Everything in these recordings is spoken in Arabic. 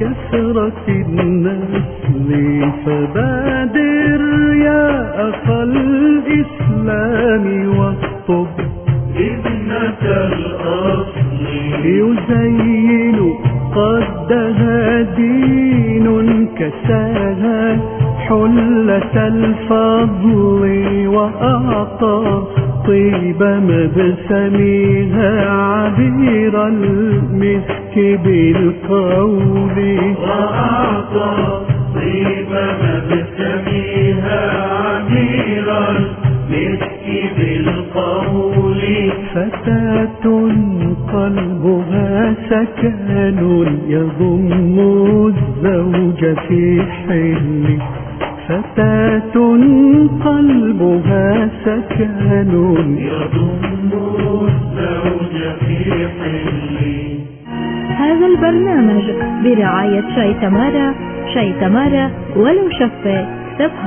كثرة النسل، فبادر يا أخا الإسلام واخطب ابنة الأصل، يزين قدها دين كساها حلة الفضل، وأعطى طيب مبسمها عبير المسك بالقول، وأعطى طيب مبسمها عبير المسك بالقول. فتاة قلبها سكن يضم الزوج في حل، فتاة قلبها سكن يضم الزوج في حل. هذا البرنامج برعاية شاي تمارا، شاي تمارا ولو شفة سبها.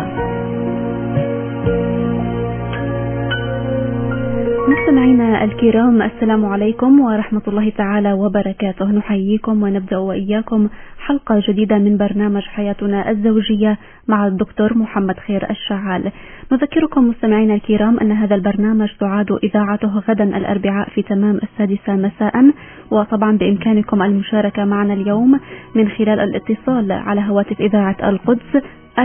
مستمعينا الكرام، السلام عليكم ورحمة الله تعالى وبركاته. نحييكم ونبدأ وإياكم حلقة جديدة من برنامج حياتنا الزوجية مع الدكتور محمد خير الشعال. نذكركم مستمعينا الكرام أن هذا البرنامج تعاد إذاعته غدا الأربعاء في تمام 6 مساء، وطبعا بإمكانكم المشاركة معنا اليوم من خلال الاتصال على هواتف إذاعة القدس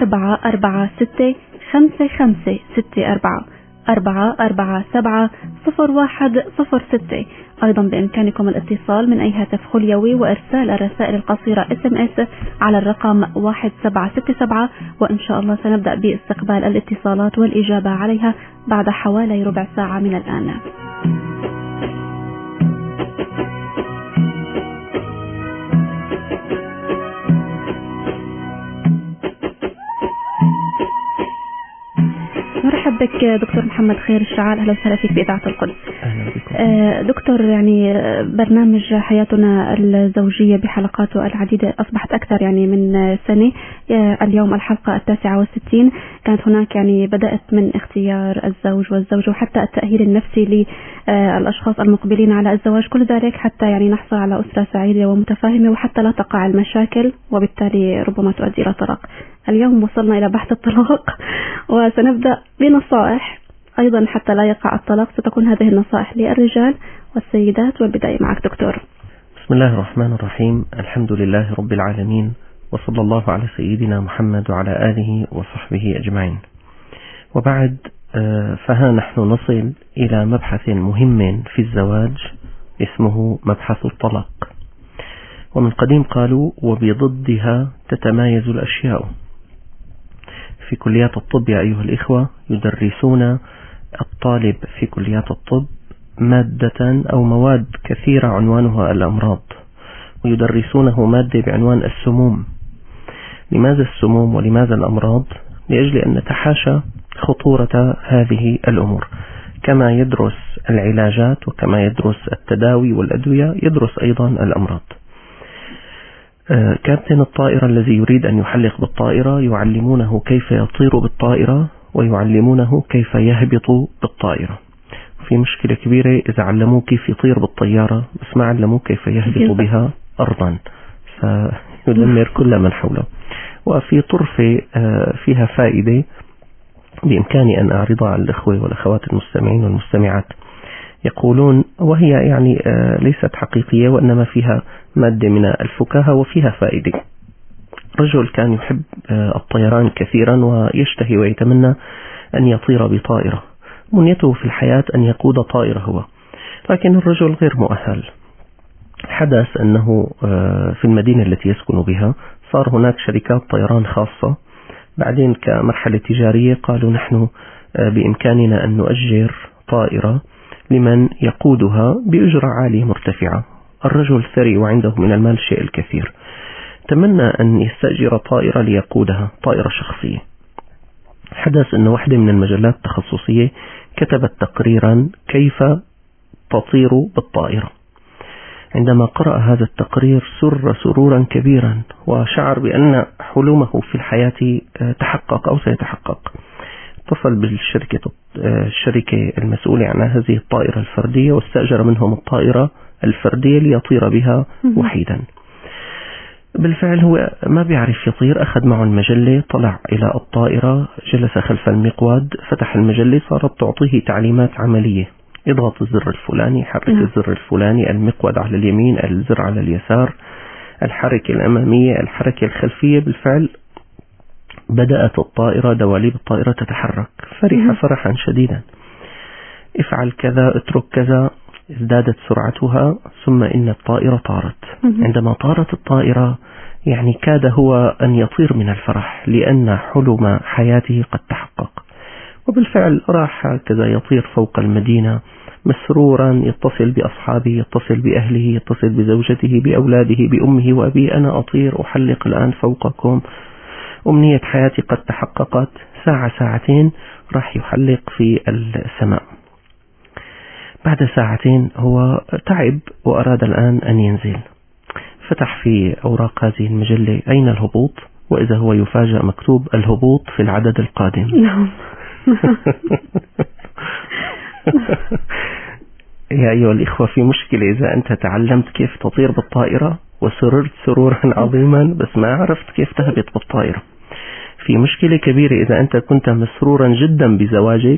4465564 4470106. أيضا بإمكانكم الاتصال من أي هاتف خليوي وإرسال الرسائل القصيرة SMS على الرقم 1767، وإن شاء الله سنبدأ باستقبال الاتصالات والإجابة عليها بعد حوالي ربع ساعة من الآن. مرحب بك دكتور محمد خير الشعال، أهلا وسهلا فيك بإذاعة القدس. دكتور، يعني برنامج حياتنا الزوجية بحلقاته العديدة أصبحت أكثر يعني من سنة. اليوم الحلقة 69. كانت هناك يعني بدأت من اختيار الزوج والزوجة وحتى التأهيل النفسي للأشخاص المقبلين على الزواج، كل ذلك حتى يعني نحصل على أسرة سعيدة ومتفاهمة وحتى لا تقع المشاكل وبالتالي ربما تؤدي إلى طلاق. اليوم وصلنا إلى بحث الطلاق وسنبدأ بنصائح أيضا حتى لا يقع الطلاق. ستكون هذه النصائح للرجال والسيدات، والبداية معك دكتور. بسم الله الرحمن الرحيم، الحمد لله رب العالمين، وصلى الله على سيدنا محمد وعلى آله وصحبه أجمعين. وبعد، فها نحن نصل إلى مبحث مهم في الزواج اسمه مبحث الطلاق. ومن قديم قالوا وبضدها تتمايز الأشياء. في كليات الطب يا أيها الإخوة يدرسون الطالب في كليات الطب مادة أو مواد كثيرة عنوانها الأمراض، ويدرسونه مادة بعنوان السموم. لماذا السموم ولماذا الأمراض؟ لأجل أن نتحاشى خطورة هذه الأمور. كما يدرس العلاجات وكما يدرس التداوي والأدوية يدرس أيضا الأمراض. كابتن الطائرة الذي يريد أن يحلق بالطائرة يعلمونه كيف يطير بالطائرة ويعلمونه كيف يهبط بالطائرة. في مشكلة كبيرة إذا علموه كيف يطير بالطيارة بس ما علموه كيف يهبط بها أرضا، فيدمر كل من حوله. وفي طرفة فيها فائدة بإمكاني أن أعرضها على الأخوة والأخوات المستمعين والمستمعات. يقولون، وهي يعني ليست حقيقية وإنما فيها مادة من الفكاهة وفيها فائدة. رجل كان يحب الطيران كثيرا ويشتهي ويتمنى أن يطير بطائرة. منيته في الحياة أن يقود طائرة هو، لكن الرجل غير مؤهل. حدث أنه في المدينة التي يسكن بها صار هناك شركات طيران خاصة. بعدين كمرحلة تجارية قالوا نحن بإمكاننا أن نؤجر طائرة لمن يقودها بأجرة عالية مرتفعة. الرجل ثري وعنده من المال شيء الكثير، تمنى أن يستأجر طائرة ليقودها، طائرة شخصية. حدث أن واحدة من المجلات التخصصية كتبت تقريرا كيف تطير بالطائرة. عندما قرأ هذا التقرير سر سرورا كبيرا وشعر بأن حلمه في الحياة تحقق أو سيتحقق. اتصل بالشركة المسؤولة عن هذه الطائرة الفردية واستأجر منهم الطائرة الفردية ليطير بها وحيدا. بالفعل هو ما بيعرف يطير، أخذ معه المجلة، طلع إلى الطائرة، جلس خلف المقود، فتح المجلة، صارت تعطيه تعليمات عملية: اضغط الزر الفلاني، حرك الزر الفلاني، المقود على اليمين، الزر على اليسار، الحركة الأمامية، الحركة الخلفية. بالفعل بدأت الطائرة، دواليب الطائرة تتحرك، فرح فرحا شديدا: افعل كذا، اترك كذا. ازدادت سرعتها، ثم إن الطائرة طارت. عندما طارت الطائرة يعني كاد هو أن يطير من الفرح، لأن حلم حياته قد تحقق. وبالفعل راح هكذا يطير فوق المدينة مسرورا، يتصل بأصحابه، يتصل بأهله، يتصل بزوجته، بأولاده، بأمه وأبيه: أنا أطير، أحلق الآن فوقكم، أمنية حياتي قد تحققت. ساعة ساعتين راح يحلق في السماء. بعد ساعتين هو تعب وأراد الآن أن ينزل، فتح في أوراق هذه المجلة: أين الهبوط؟ وإذا هو يفاجأ مكتوب: الهبوط في العدد القادم. يا أيها الإخوة، في مشكلة إذا أنت تعلمت كيف تطير بالطائرة وسررت سرورا عظيما بس ما عرفت كيف تهبط بالطائرة. في مشكلة كبيرة إذا أنت كنت مسرورا جدا بزواجك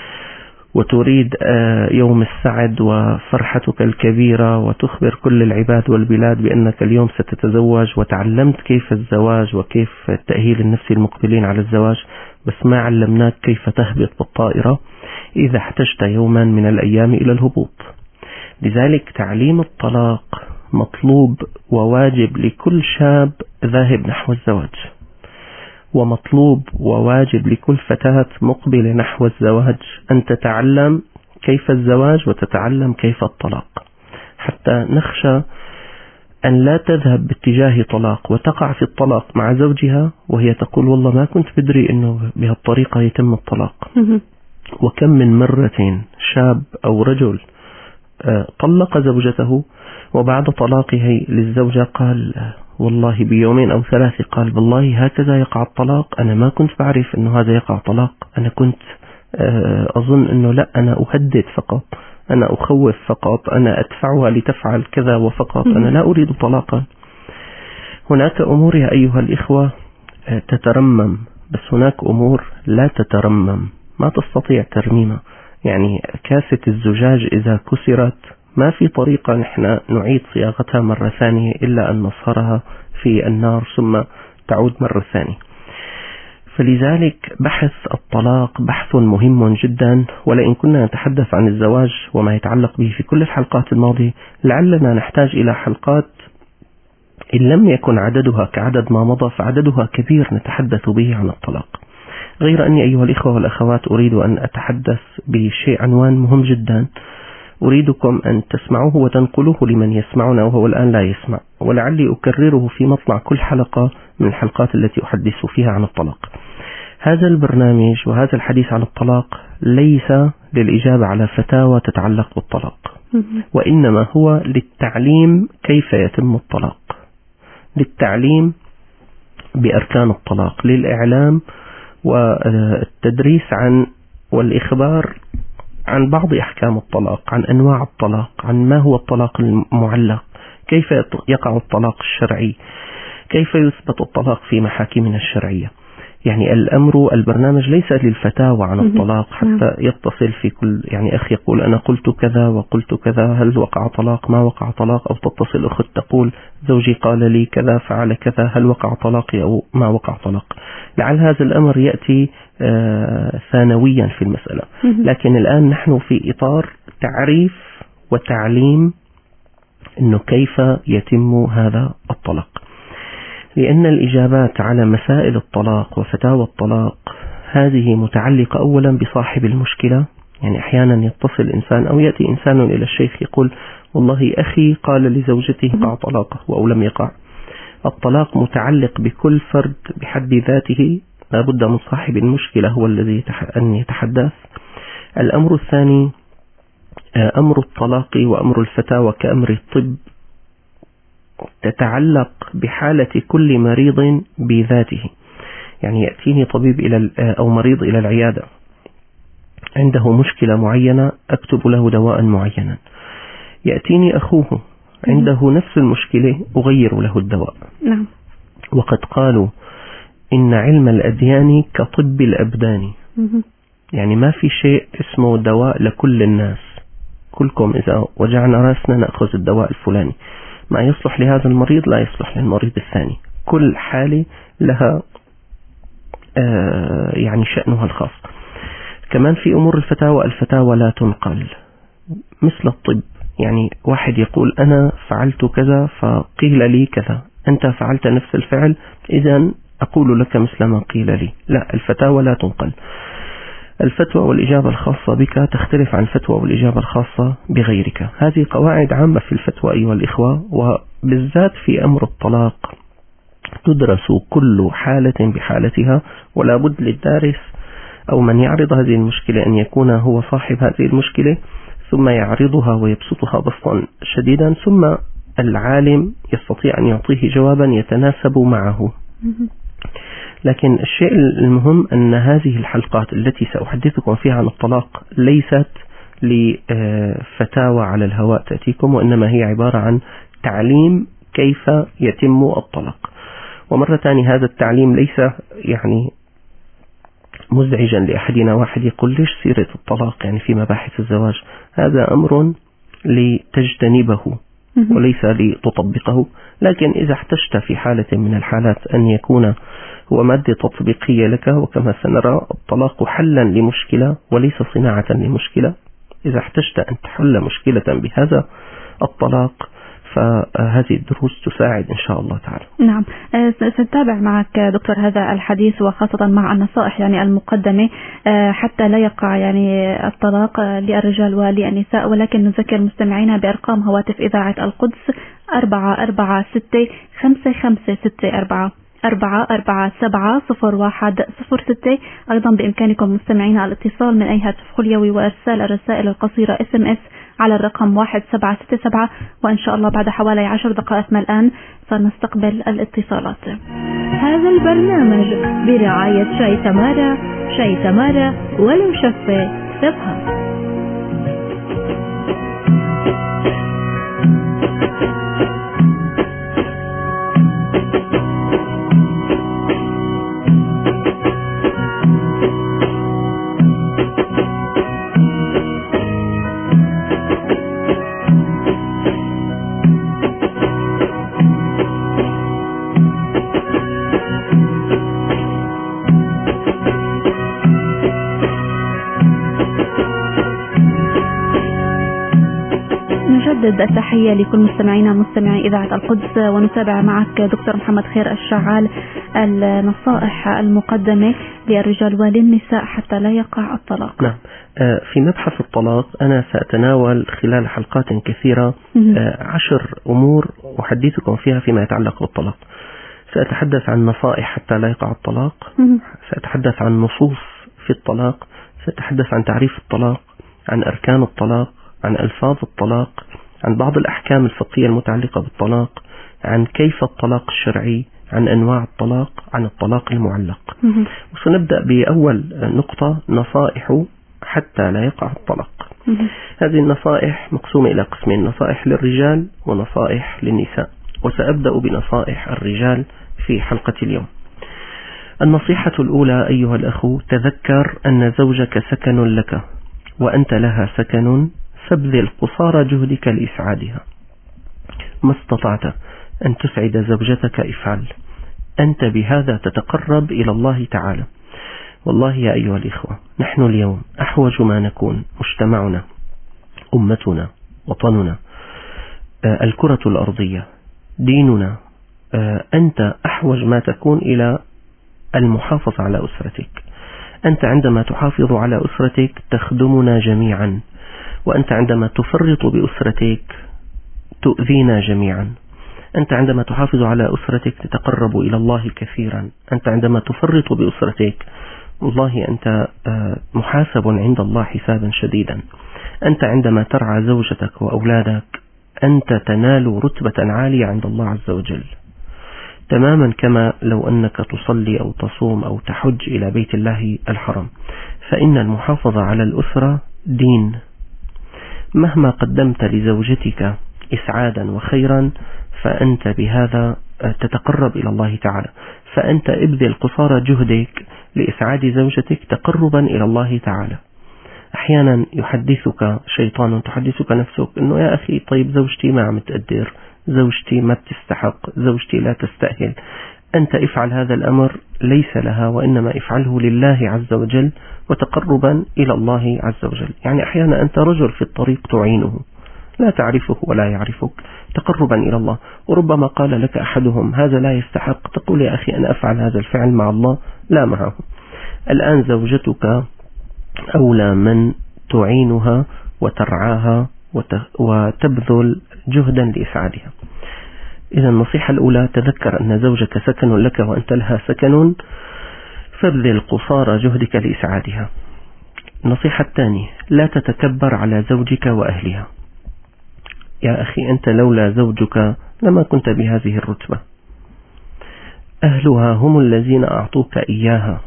وتريد يوم السعد وفرحتك الكبيرة، وتخبر كل العباد والبلاد بأنك اليوم ستتزوج، وتعلمت كيف الزواج وكيف التأهيل النفسي المقبلين على الزواج، بس ما علمناك كيف تهبط بالطائرة إذا احتجت يوما من الأيام إلى الهبوط. لذلك تعليم الطلاق مطلوب وواجب لكل شاب ذاهب نحو الزواج، ومطلوب وواجب لكل فتاة مقبلة نحو الزواج أن تتعلم كيف الزواج وتتعلم كيف الطلاق، حتى نخشى أن لا تذهب باتجاه طلاق وتقع في الطلاق مع زوجها وهي تقول: والله ما كنت بدري أنه بهالطريقة يتم الطلاق. وكم من مرة شاب أو رجل طلق زوجته، وبعد طلاقه للزوجة قال: والله بيومين أو ثلاثة قال: والله هكذا يقع الطلاق، أنا ما كنت بعرف أنه هذا يقع طلاق، أنا كنت أظن أنه لا، أنا أهدد فقط، أنا أخوف فقط، أنا أدفعها لتفعل كذا وفقط، أنا لا أريد طلاقا. هناك أمور يا أيها الإخوة تترمم، بس هناك أمور لا تترمم، ما تستطيع ترميمها. يعني كاسة الزجاج إذا كسرت ما في طريقة نحن نعيد صياغتها مرة ثانية إلا أن نصهرها في النار ثم تعود مرة ثانية. فلذلك بحث الطلاق بحث مهم جدا، ولئن كنا نتحدث عن الزواج وما يتعلق به في كل الحلقات الماضية، لعلنا نحتاج إلى حلقات إن لم يكن عددها كعدد ما مضى فعددها كبير نتحدث به عن الطلاق. غير أني أيها الإخوة والأخوات أريد أن أتحدث بشيء عنوان مهم جدا، أريدكم أن تسمعوه وتنقلوه لمن يسمعنا وهو الآن لا يسمع، ولعلي أكرره في مطلع كل حلقة من الحلقات التي أحدث فيها عن الطلاق. هذا البرنامج وهذا الحديث عن الطلاق ليس للإجابة على فتاوى تتعلق بالطلاق، وإنما هو للتعليم كيف يتم الطلاق، للتعليم بأركان الطلاق، للإعلام والتدريس عن والإخبار عن بعض أحكام الطلاق، عن أنواع الطلاق، عن ما هو الطلاق المعلق، كيف يقع الطلاق الشرعي، كيف يثبت الطلاق في محاكمنا الشرعية. يعني البرنامج ليس للفتاوى عن الطلاق حتى يتصل في كل يعني أخ يقول أنا قلت كذا وقلت كذا، هل وقع طلاق ما وقع طلاق، أو تتصل أخت تقول زوجي قال لي كذا فعل كذا، هل وقع طلاقي أو ما وقع طلاق. لعل هذا الأمر يأتي ثانويا في المسألة، لكن الآن نحن في إطار تعريف وتعليم أنه كيف يتم هذا الطلاق، لأن الإجابات على مسائل الطلاق وفتاوى الطلاق هذه متعلقة أولا بصاحب المشكلة. يعني أحيانا يتصل إنسان أو يأتي إنسان إلى الشيخ يقول والله أخي قال لزوجته يقع طلاقه أو لم يقع. الطلاق متعلق بكل فرد بحد ذاته، لا بد من صاحب المشكلة هو الذي أن يتحدث. الأمر الثاني أمر الطلاق وأمر الفتاوى كأمر الطب تتعلق بحالة كل مريض بذاته. يعني يأتيني طبيب أو مريض إلى العيادة عنده مشكلة معينة، أكتب له دواء معينا. يأتيني أخوه عنده نفس المشكلة أغير له الدواء. نعم. وقد قالوا إن علم الأديان كطب الأبدان، يعني ما في شيء اسمه دواء لكل الناس. كلكم إذا وجعنا رأسنا نأخذ الدواء الفلاني، ما يصلح لهذا المريض لا يصلح للمريض الثاني. كل حالة لها يعني شأنها الخاص. كمان في أمور الفتاوى لا تنقل مثل الطب. يعني واحد يقول أنا فعلت كذا فقيل لي كذا، أنت فعلت نفس الفعل إذن أقول لك مثل ما قيل لي. لا، الفتاوى لا تنقل. الفتوى والإجابة الخاصة بك تختلف عن الفتوى والإجابة الخاصة بغيرك. هذه قواعد عامة في الفتوى أيها الإخوة، وبالذات في أمر الطلاق تدرس كل حالة بحالتها، ولا بد للدارس أو من يعرض هذه المشكلة أن يكون هو صاحب هذه المشكلة، ثم يعرضها ويبسطها بسطا شديدا، ثم العالم يستطيع أن يعطيه جوابا يتناسب معه. لكن الشيء المهم أن هذه الحلقات التي سأحدثكم فيها عن الطلاق ليست لفتاوى على الهواء تأتيكم، وإنما هي عبارة عن تعليم كيف يتم الطلاق. ومرة ثانية هذا التعليم ليس يعني مزعجا لأحدنا. واحد يقول ليش سيرة الطلاق يعني في مباحث الزواج؟ هذا أمر لتجتنبه وليس لتطبقه. لكن إذا احتجت في حالة من الحالات أن يكون هو مادة تطبيقية لك، وكما سنرى الطلاق حلا لمشكلة وليس صناعة لمشكلة، إذا احتجت أن تحل مشكلة بهذا الطلاق فهذه الدروس تساعد إن شاء الله تعالى. نعم، سنتابع معك دكتور هذا الحديث، وخاصة مع النصائح يعني المقدمة حتى لا يقع يعني الطلاق للرجال وللنساء. ولكن نذكر مستمعينا بأرقام هواتف إذاعة القدس 446-5564 447-0106. أيضا بإمكانكم مستمعينا الاتصال من أي هاتف خليوي وإرسال الرسائل القصيرة SMS على الرقم 1767. وإن شاء الله بعد حوالي 10 دقائق من الآن سنستقبل الاتصالات. هذا البرنامج برعاية شاي تمارا. شاي تمارا ولو شفة ثقة. نجدد التحية لكل مستمعينا مستمعي إذاعة القدس، ونتابع معك دكتور محمد خير الشعال النصائح المقدمة للرجال وللنساء حتى لا يقع الطلاق. نعم، في مبحث الطلاق أنا سأتناول خلال حلقات كثيرة 10 أمور أحدثكم فيها فيما يتعلق بالطلاق. سأتحدث عن نصائح حتى لا يقع الطلاق، سأتحدث عن نصوص في الطلاق، سأتحدث عن تعريف الطلاق، عن أركان الطلاق، عن ألفاظ الطلاق، عن بعض الأحكام الفقهية المتعلقة بالطلاق، عن كيف الطلاق الشرعي، عن أنواع الطلاق، عن الطلاق المعلق. وسنبدأ بأول نقطة، نصائح حتى لا يقع الطلاق. هذه النصائح مقسومة إلى قسمين، نصائح للرجال ونصائح للنساء، وسأبدأ بنصائح الرجال في حلقة اليوم. النصيحة الأولى أيها الأخو، تذكر أن زوجك سكن لك وأنت لها سكن، فابذل قصارى جهدك لإسعادها. ما استطعت أن تسعد زوجتك افعل، أنت بهذا تتقرب إلى الله تعالى. والله يا أيها الإخوة، نحن اليوم أحوج ما نكون، مجتمعنا، أمتنا، وطننا، الكرة الأرضية، ديننا، أنت أحوج ما تكون إلى المحافظة على أسرتك. أنت عندما تحافظ على أسرتك تخدمنا جميعا، وأنت عندما تفرط بأسرتك تؤذينا جميعا. أنت عندما تحافظ على أسرتك تتقرب إلى الله كثيرا. أنت عندما تفرط بأسرتك والله أنت محاسب عند الله حسابا شديدا. أنت عندما ترعى زوجتك وأولادك أنت تنال رتبة عالية عند الله عز وجل، تماما كما لو أنك تصلي أو تصوم أو تحج إلى بيت الله الحرام. فإن المحافظة على الأسرة دين. مهما قدمت لزوجتك إسعادا وخيرا فأنت بهذا تتقرب إلى الله تعالى. فأنت ابذل قصارى جهدك لإسعاد زوجتك تقربا إلى الله تعالى. أحيانا يحدثك شيطان، تحدثك نفسك أنه يا أخي طيب زوجتي ما عم تقدر، زوجتي ما بتستحق، زوجتي لا تستأهل. أنت افعل هذا الأمر ليس لها، وإنما افعله لله عز وجل وتقربا إلى الله عز وجل. يعني أحيانا أنت رجل في الطريق تعينه، لا تعرفه ولا يعرفك، تقربا إلى الله. وربما قال لك أحدهم هذا لا يستحق، تقول يا أخي أنا أفعل هذا الفعل مع الله لا معه. الآن زوجتك أولى من تعينها وترعاها وتبذل جهدا لإسعادها. إذا النصيحة الأولى: تذكر أن زوجك سكن لك وأنت لها سكن، فابذل قصارى جهدك لإسعادها. النصيحة الثانية: لا تتكبر على زوجك وأهلها. يا أخي أنت لولا زوجك لما كنت بهذه الرتبة، أهلها هم الذين أعطوك إياها،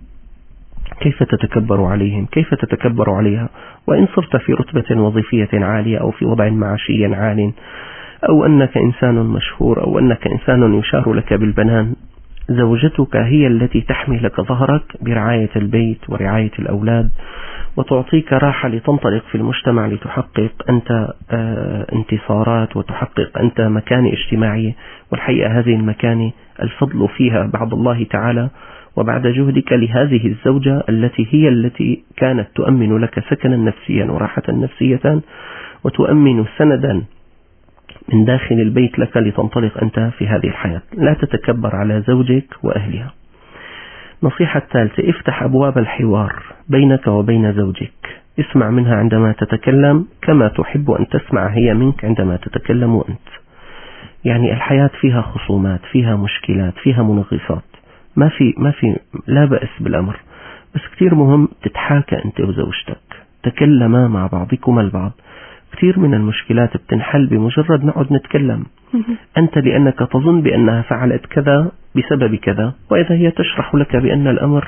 كيف تتكبر عليهم؟ كيف تتكبر عليها وإن صرت في رتبة وظيفية عالية أو في وضع معاشي عال، أو أنك إنسان مشهور، أو أنك إنسان يشار لك بالبنان؟ زوجتك هي التي تحمي لك ظهرك برعاية البيت ورعاية الأولاد، وتعطيك راحة لتنطلق في المجتمع لتحقق أنت انتصارات وتحقق أنت مكانة اجتماعية. والحقيقة هذه المكانة الفضل فيها بعد الله تعالى وبعد جهدك لهذه الزوجة التي كانت تؤمن لك سكنا نفسيا وراحة نفسية، وتؤمن سندا من داخل البيت لك لتنطلق أنت في هذه الحياة. لا تتكبر على زوجك وأهلها. نصيحة الثالثة: افتح أبواب الحوار بينك وبين زوجك. اسمع منها عندما تتكلم كما تحب أن تسمع هي منك عندما تتكلم أنت. يعني الحياة فيها خصومات، فيها مشكلات، فيها منغصات، ما في لا بأس بالأمر، بس كتير مهم تتحاكى أنت وزوجتك، تكلما مع بعضكما البعض. كثير من المشكلات بتنحل بمجرد نقعد نتكلم. أنت لأنك تظن بأنها فعلت كذا بسبب كذا، وإذا هي تشرح لك بأن الأمر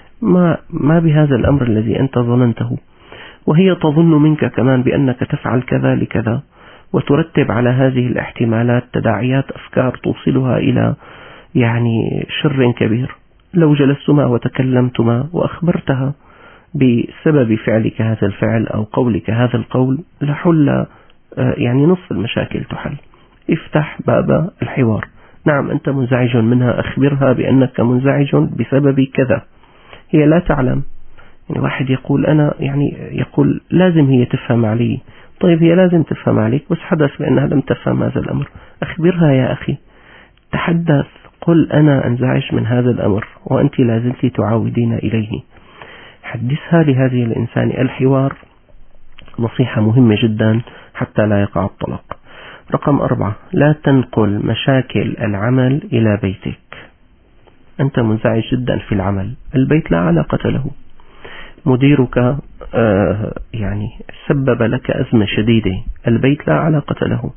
ما بهذا الأمر الذي أنت ظننته، وهي تظن منك كمان بأنك تفعل كذا لكذا، وترتب على هذه الاحتمالات تداعيات أفكار توصلها إلى يعني شر كبير. لو جلستما وتكلمتما وأخبرتها بسبب فعلك هذا الفعل أو قولك هذا القول لحل يعني نصف المشاكل تحل. افتح باب الحوار. نعم أنت منزعج منها، أخبرها بأنك منزعج بسبب كذا. هي لا تعلم. يعني واحد يقول أنا يقول لازم هي تفهم علي. طيب هي لازم تفهم عليك، بس حدث بأنها لم تفهم هذا الأمر. أخبرها يا أخي، تحدث، قل أنا أنزعج من هذا الأمر وأنت لازلت تعاودين إليه. حدثها لهذه الإنسان. الحوار نصيحة مهمة جدا حتى لا يقع الطلاق. رقم 4: لا تنقل مشاكل العمل إلى بيتك. أنت منزعج جدا في العمل، البيت لا علاقة له. مديرك يعني سبب لك أزمة شديدة، البيت لا علاقة له.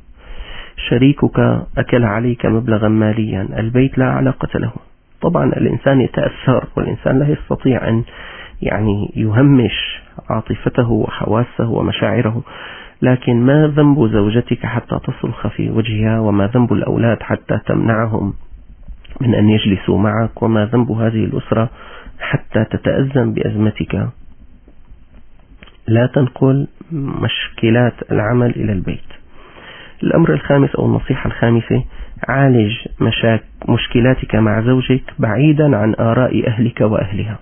شريكك أكل عليك مبلغا ماليا، البيت لا علاقة له. طبعا الإنسان يتأثر، والإنسان لا يستطيع أن يعني يهمش عاطفته وحواسه ومشاعره، لكن ما ذنب زوجتك حتى تصرخ في وجهها، وما ذنب الأولاد حتى تمنعهم من أن يجلسوا معك، وما ذنب هذه الأسرة حتى تتأزم بأزمتك. لا تنقل مشكلات العمل إلى البيت. الأمر الخامس أو النصيحة الخامسة: عالج مشكلاتك مع زوجك بعيدا عن آراء أهلك وأهلها.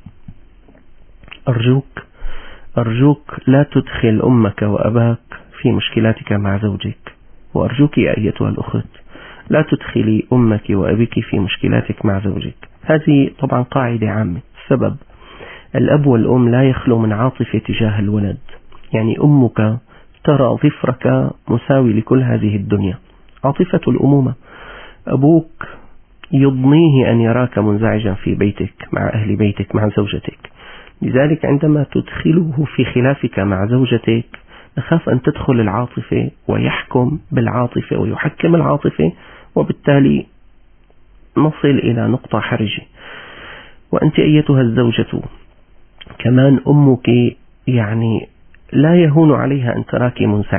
أرجوك لا تدخل أمك وأباك في مشكلاتك مع زوجك. وأرجوك يا أيتها الأخت لا تدخلي أمك وأبيك في مشكلاتك مع زوجك. هذه طبعا قاعدة عامة. السبب: الأب والأم لا يخلو من عاطفة تجاه الولد. يعني أمك ترى ظفرك مساوي لكل هذه الدنيا، عاطفة الأمومة. أبوك يضنيه أن يراك منزعجا في بيتك مع أهل بيتك مع زوجتك. لذلك عندما تدخله في خلافك مع زوجتك نخاف أن تدخل العاطفة ويحكم بالعاطفة ويحكم العاطفة، وبالتالي نصل إلى نقطة حرجة. وأنت أيتها الزوجة كمان أمك يعني لا يهون عليها أن تراك منزعجة،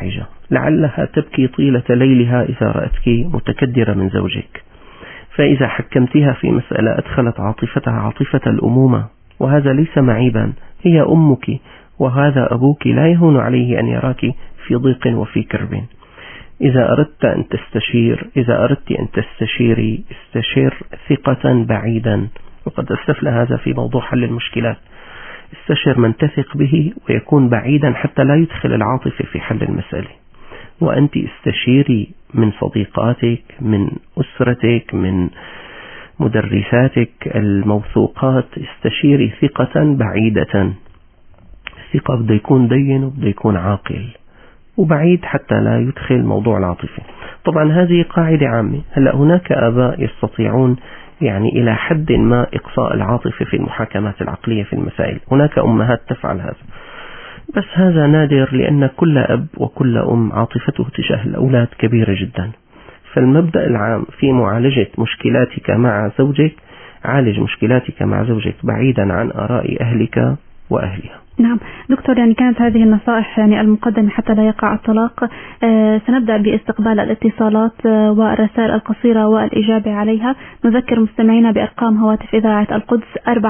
لعلها تبكي طيلة ليلها إذا رأتك متكدرة من زوجك. فإذا حكمتها في مسألة أدخلت عاطفتها عاطفة الأمومة، وهذا ليس معيبا، هي أمك وهذا أبوك، لا يهون عليه أن يراك في ضيق وفي كرب. إذا أردت أن تستشيري، استشير ثقة بعيدا، وقد أسلفنا هذا في موضوع حل المشكلات. استشر من تثق به ويكون بعيدا حتى لا يدخل العاطفة في حل المسألة. وأنت استشيري من صديقاتك، من أسرتك، من مدرساتك الموثوقات، استشيري ثقة بعيدة. الثقة بده يكون دين وبده يكون عاقل وبعيد حتى لا يدخل موضوع العاطفة. طبعا هذه قاعدة عامة. هلأ هناك آباء يستطيعون يعني إلى حد ما إقصاء العاطفة في المحاكمات العقلية في المسائل، هناك أمهات تفعل هذا، بس هذا نادر لأن كل أب وكل أم عاطفته تجاه الأولاد كبيرة جدا. فالمبدأ العام في معالجة مشكلاتك مع زوجك، عالج مشكلاتك مع زوجك بعيدا عن آراء أهلك وأهلها. نعم دكتور، يعني كانت هذه النصائح يعني المقدمة حتى لا يقع الطلاق. سنبدأ باستقبال الاتصالات والرسائل القصيرة والإجابة عليها. نذكر مستمعينا بأرقام هواتف إذاعة القدس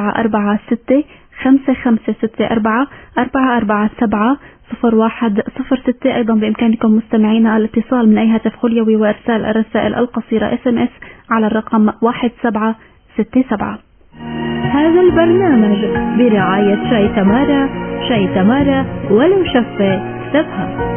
446-564-447-0106. أيضا بإمكانكم مستمعينا الاتصال من أي هاتف خليوي وإرسال الرسائل القصيرة SMS على الرقم 1767. هذا البرنامج برعاية شاي تمارا، شاي تمارا ولو شفة تفهم.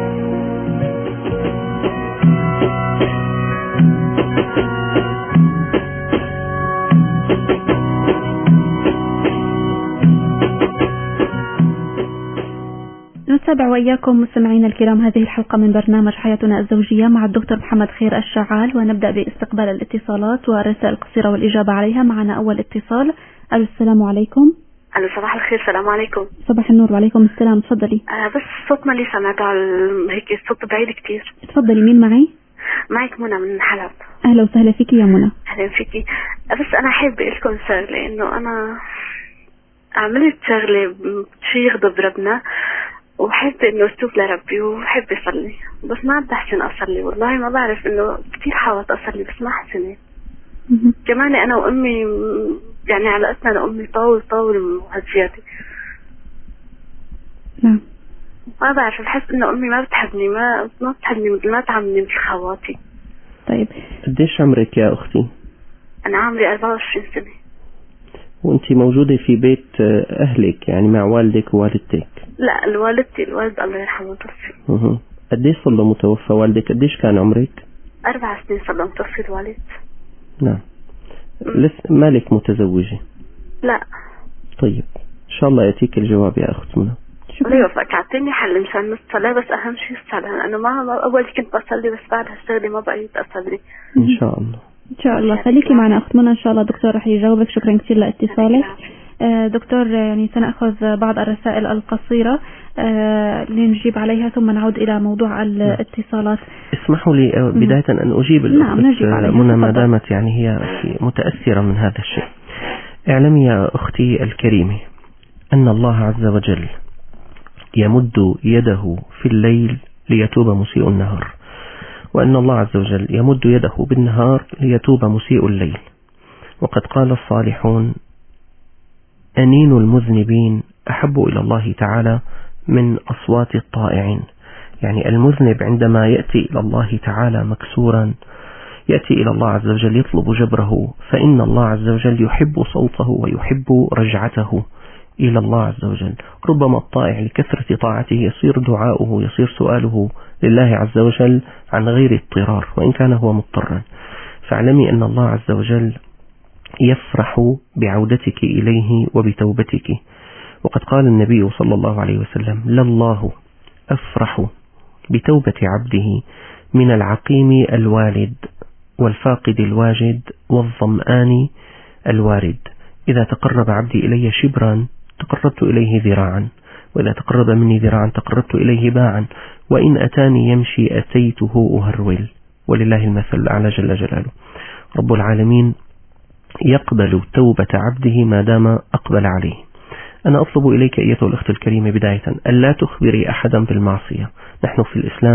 نتابع وإياكم مستمعينا الكرام هذه الحلقة من برنامج حياتنا الزوجية مع الدكتور محمد خير الشعال، ونبدأ باستقبال الاتصالات والرسائل القصيرة والإجابة عليها. معنا أول اتصال. السلام عليكم. ألو صباح الخير. السلام عليكم. صباح النور. وعليكم السلام. تفضلي. بس الصوت ما لي سمعته، هيك الصوت بعيد كتير. تفضلي. مين معي؟ معك منى من حلب. أهلا وسهلا فيكي يا منى. أهلا فيكي. بس أنا حابة أقول لكم شغلة، إنه أنا عملت شغلة شيء يغضب ربنا، وحابة إنه أتوب لربي وحابة أصلي، بس ما عم بحسن أصلي. والله ما بعرف، إنه كتير حاولت أصلي بس ما حسنت. كمان أنا وأمي يعني علاقتنا أنا وأمي طول وهالزيادة. نعم. ما بعرف، بحس إنه أمي ما بتحبني، ما بتحبني مثل ما تعاملني مثل خواتي. طيب قديش عمرك يا أختي؟ أنا عمري 24 سنة. وأنت موجودة في بيت أهلك يعني مع والدك ووالدتك؟ لا، الوالد الله يرحمه توفي. قديش صار له متوفى والدك؟ قديش كان عمرك؟ 4 سنين صار له متوفي الوالد. نعم. لسه مالك متزوجة؟ لا. طيب إن شاء الله يأتيك الجواب يا أخت منى. الله يوفقك. عطيني حل مشان الصلاة، بس أهم شيء الصلاة، لأنه ما أول كنت بصلي بس بعد هالشغلة ما بقيت أصلي. إن شاء الله. إن شاء الله. خليكي معنا أخت منى، إن شاء الله دكتور رح يجاوبك. شكرا كثير لاتصالك. دكتور يعني سنأخذ بعض الرسائل القصيرة لنجيب عليها ثم نعود إلى موضوع الاتصالات. اسمحوا لي بداية أن أجيب الأخت منى ما دامت يعني هي متأثرة من هذا الشيء. اعلمي يا أختي الكريمة أن الله عز وجل يمد يده في الليل ليتوب مسيء النهار، وأن الله عز وجل يمد يده بالنهار ليتوب مسيء الليل. وقد قال الصالحون: أنين المذنبين أحب إلى الله تعالى من أصوات الطائعين. يعني المذنب عندما يأتي إلى الله تعالى مكسورا، يأتي إلى الله عز وجل يطلب جبره، فإن الله عز وجل يحب صوته ويحب رجعته إلى الله عز وجل. ربما الطائع لكثرة طاعته يصير دعاؤه، يصير سؤاله لله عز وجل عن غير اضطرار وإن كان هو مضطرا. فاعلمي أن الله عز وجل يفرح بعودتك إليه وبتوبتك. وقد قال النبي صلى الله عليه وسلم: لله أفرح بتوبة عبده من العقيم الوالد والفاقد الواجد والظمآن الوارد. إذا تقرب عبدي إلي شبرا تقربت إليه ذراعا، وإذا تقرب مني ذراعا تقربت إليه باعا، وإن أتاني يمشي أتيته أهرول، ولله المثل الأعلى جل جلاله. رب العالمين يقبل توبة عبده ما دام أقبل عليه. أنا أطلب إليك أيتها الأخت الكريمة بداية ألا تخبري أحدا بالمعصية. نحن في الإسلام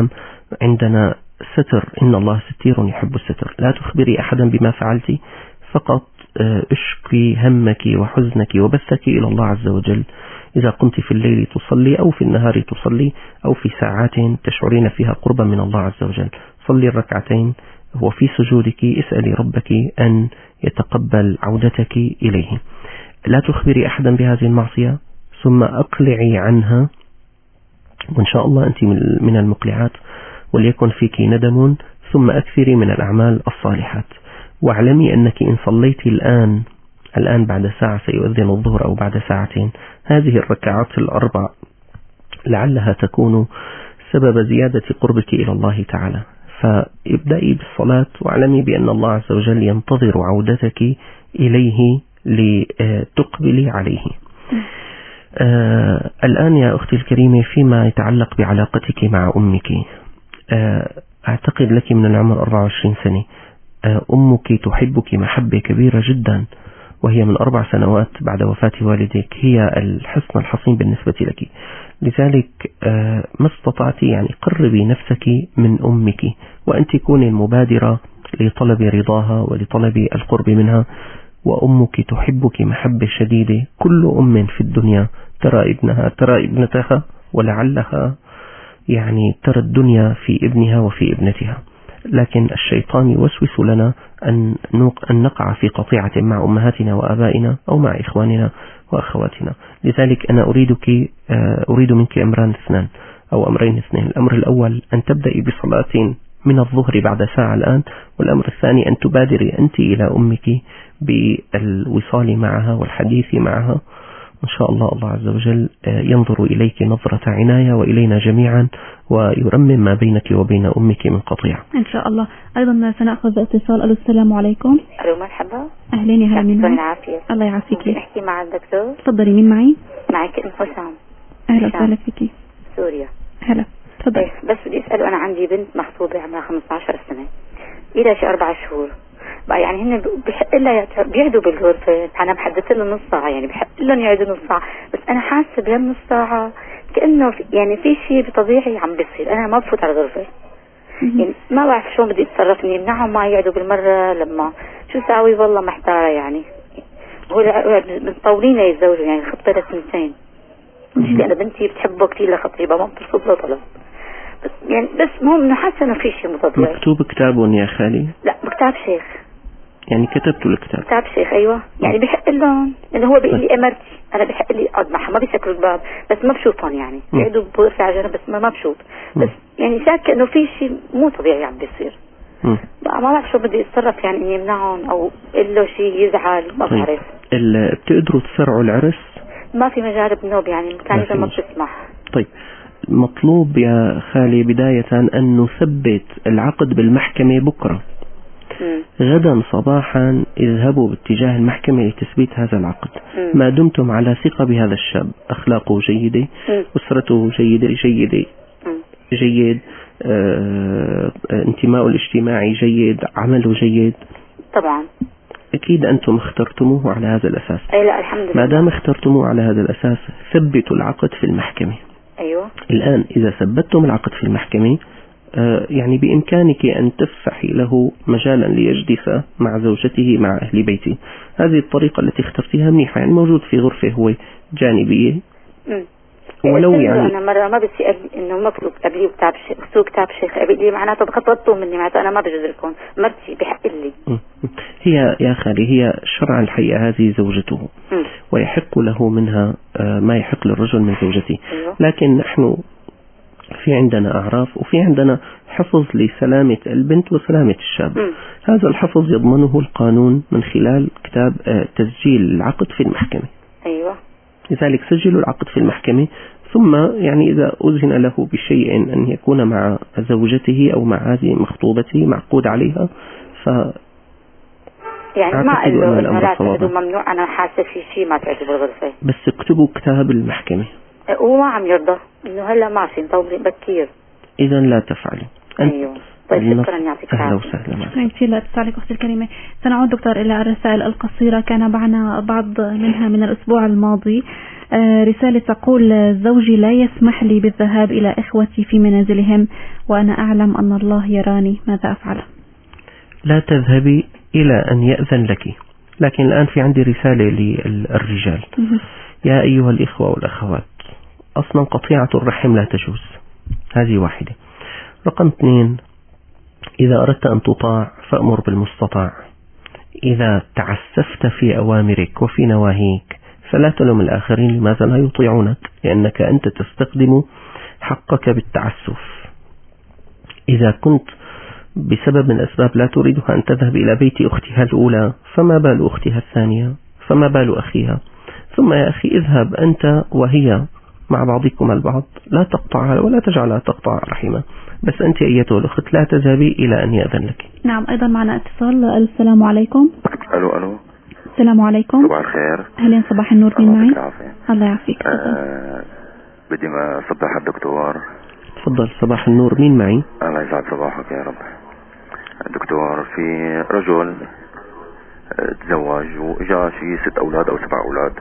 عندنا ستر، إن الله ستير يحب الستر. لا تخبري أحدا بما فعلت، فقط اشكي همك وحزنك وبثك إلى الله عز وجل. إذا قمت في الليل تصلي أو في النهار تصلي أو في ساعات تشعرين فيها قربا من الله عز وجل، صلي الركعتين وفي سجودك اسألي ربك أن يتقبل عودتك إليه. لا تخبري أحدا بهذه المعصية، ثم أقلعي عنها، وإن شاء الله أنت من المقلعات، وليكن فيك ندم، ثم أكثري من الأعمال الصالحات. واعلمي أنك إن صليت الآن بعد ساعة سيؤذن الظهر أو بعد ساعتين، هذه الركعات الأربع لعلها تكون سبب زيادة قربك إلى الله تعالى. فابدأي بالصلاة واعلمي بأن الله عز وجل ينتظر عودتك إليه لتقبلي عليه. الآن يا أختي الكريمة، فيما يتعلق بعلاقتك مع أمك، أعتقد لك من العمر 24 سنة. أمك تحبك محبة كبيرة جدا، وهي من 4 سنوات بعد وفاة والدك هي الحصن الحصين بالنسبة لك. لذلك ما استطعتي يعني قربي نفسك من أمك، وأنت كوني المبادرة لطلب رضاها ولطلب القرب منها. وأمك تحبك محبة شديدة. كل أم في الدنيا ترى ابنها، ترى ابنتها، ولعلها يعني ترى الدنيا في ابنها وفي ابنتها، لكن الشيطان يوسوس لنا أن نقع في قطيعة مع أمهاتنا وآبائنا أو مع إخواننا وأخواتنا. لذلك أنا أريد منك أمرين اثنين. الأمر الأول أن تبدأي بصلاة من الظهر بعد ساعة الآن، والأمر الثاني أن تبادري أنت إلى أمك بالوصال معها والحديث معها. إن شاء الله الله عز وجل ينظر إليك نظرة عناية وإلينا جميعا، ويرمم ما بينك وبين أمك من قطيع إن شاء الله. أيضا سنأخذ اتصال. ألو، السلام عليكم. ألو، مرحبا. أهلين، يا هلا. مين معي؟ العافية. الله يعافيك. أحكي مع الدكتور؟ تفضلي. مين معي؟ معك أم حسام. أهلا وسهلا فيكي. سوريا. هلا، تفضلي. بس بدي أسأله، أنا عندي بنت مخطوبة عمرها 15 سنة، إلى شي 4 شهور بقى، يعني هن بحق لها بيعدوا بالغرفة. أنا محددت لهم نص ساعة، يعني بحق لهم يعدوا نص ساعة، بس أنا حاسة بهم نص ساعة كأنه يعني في شيء طبيعي عم بيصير. أنا ما بفوت على الغرفة، يعني ما بعرف شو بدي اتصرف، اني امنعهم ما يقعدوا بالمرة، لما شو ساوي والله محتارة. يعني هو مطولين يتزوجوا، يعني خطبة ل2 سنين. انا بنتي بتحبه كثير لخطيبة، ما بترفض له طلب، بس مهم انه حاسة انه في شيء مو طبيعي. مكتوب كتاب يا خالي؟ لا، كتاب شيخ. يعني كتبتوا الكتاب؟ كتاب شيخ، ايوه. يعني بحق لهم انه هو بيقول لي امرتي، انا بحق لي اقعد معها، ما بيسكروا الباب، بس ما بشوفهم، يعني بيقعدوا بغرفة على جنب، بس ما بشوف، بس يعني شاكة انه في شيء مو طبيعي عم بيصير. بقى ما بعرف شو بدي اتصرف، يعني اني يمنعهم او اقول له شيء يزعل، ما بعرف. بتقدروا تسرعوا العرس؟ ما في مجال بنوب، يعني مكانيزة ما بتسمح. طيب، مطلوب يا خالي بداية أن نثبت العقد بالمحكمة بكرة. غدا صباحا اذهبوا باتجاه المحكمة لتثبيت هذا العقد. ما دمتم على ثقة بهذا الشاب، أخلاقه جيدة، أسرته جيد، انتماءه الاجتماعي جيد، عمله جيد، طبعا أكيد أنتم اخترتموه على هذا الأساس. أي لا، الحمد لله. ما دام اخترتموه على هذا الأساس، ثبتوا العقد في المحكمة. أيوة. الآن إذا ثبتتم العقد في المحكمة، يعني بإمكانك أن تفسحي له مجالا ليجلس مع زوجته مع أهل بيته. هذه الطريقة التي اخترتيها منيحة، يعني موجود في غرفة هو جانبية. ولو يعني أنا مرة ما بدي إنه مكتوب قبلي كتاب شيخ قبلي، معناته بخططوا مني، معناته أنا ما بجوز لكم، مرتي بحق لي. هي يا خالي، هي شرعا الحقيقة هذه زوجته، ويحق له منها ما يحق للرجل من زوجته. لكن نحن في عندنا أعراف، وفي عندنا حفظ لسلامة البنت وسلامة الشاب. هذا الحفظ يضمنه القانون من خلال كتاب تسجيل العقد في المحكمة. أيوة. لذلك سجلوا العقد في المحكمة، ثم يعني إذا أذن له بشيء أن يكون مع زوجته أو مع هذه مخطوبته معقود عليها، يعني ما قال له إنه لا تعدوا ممنوع، أنا حاسة في شيء ما تعدوا بالغرفة، بس اكتبوا كتاب المحكمة. هو ما عم يرضى إنه هلا ماشي مطولين بكير. إذا لا تفعلي. أيوه. طيب شكرا، يعطيك أهلا العافية. وسهلا. شكرا كثير لاتصالك أختي الكريمة. سنعود دكتور إلى الرسائل القصيرة، كان معنا بعض منها من الأسبوع الماضي. رسالة تقول: زوجي لا يسمح لي بالذهاب إلى إخوتي في منازلهم وأنا أعلم أن الله يراني، ماذا أفعل؟ لا تذهبي إلى أن يأذن لك. لكن الآن في عندي رسالة للرجال: يا أيها الإخوة والأخوات، أصلا قطيعة الرحم لا تجوز، هذه واحدة. رقم 2: إذا أردت أن تطاع فأمر بالمستطاع. إذا تعسفت في أوامرك وفي نواهيك فلا تلوم الآخرين لماذا لا يطيعونك، لأنك أنت تستخدم حقك بالتعسف. إذا كنت بسبب من الأسباب لا تريدها أن تذهب إلى بيت أختها الأولى، فما بال أختها الثانية، فما بال أخيها. ثم يا أخي اذهب أنت وهي مع بعضكم البعض، لا تقطعها ولا تجعلها تقطع رحمة، بس أنت أيتها الأخت لا تذهبي إلى أن يأذن لك. نعم، أيضا معنا اتصال. السلام عليكم. ألو. السلام عليكم. صباح الخير. أهلا، صباح النور، مين معي؟ الله يعافيك. بدي ما أصبح الدكتور. تفضل. صباح النور، مين معي؟ الله يسعد صباحك يا رب. دكتور، في رجل تزوج وإجا شي 6 أولاد أو 7 أولاد،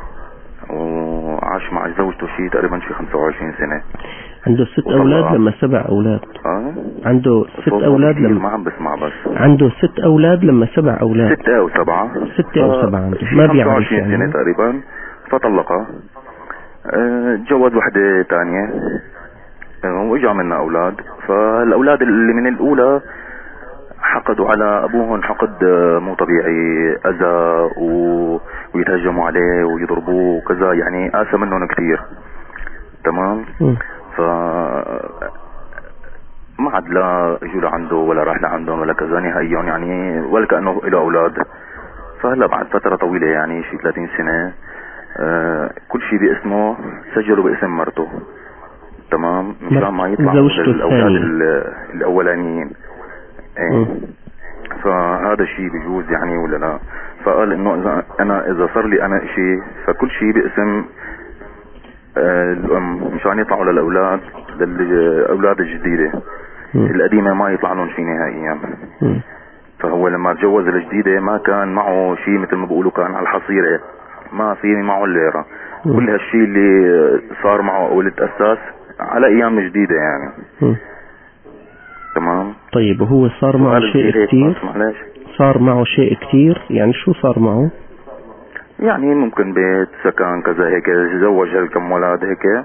وعاش مع زوجته شي تقريبا شي 25 سنة. عنده 6 أولاد لما 7 أولاد. عنده 6 أولاد لما ما عم بسمع بس. عنده 6 أولاد لما 7 أولاد. 6 أو 7. 6 أو 7 عنده، ما بيعرف 25 يعني. سنة تقريبا، فطلقها. تجوز وحدة تانية وإجا منها أولاد. فالأولاد اللي من الأولى حقدوا على أبوهم حقد مو طبيعي، أذى ويتهجموا عليه ويضربوه وكذا، يعني آسى منهم كثير. تمام. ف ما عاد لا اجوا لعنده ولا راح لعندهم ولا كذا نهائيا، يعني ولا كأنه له أولاد. فهلا بعد فترة طويلة، يعني شي 30 سنة، كل شيء باسمه سجلوا باسم مرته. تمام، مشان ما يطلعوا الأولاد الأولانيين. فهذا الشيء بيجوز يعني ولا لا؟ فقال انه اذا صار لي انا شيء، فكل شيء باسم الام، مشان يطلعوا للاولاد الجديدة. القديمة ما يطلع لهم شيء نهائيا. فهو لما تجوز الجديدة ما كان معه شيء، مثل ما بيقولوا كان على الحصيرة، ما في معه الليرة. كل هالشيء اللي صار معه او اللي تأسس على ايام جديدة يعني. تمام. طيب، وهو صار معه شيء كثير؟ صار معه شيء كثير، يعني شو صار معه؟ يعني ممكن بيت، سكن، كذا هيك، تزوج هالكم ولد هيك.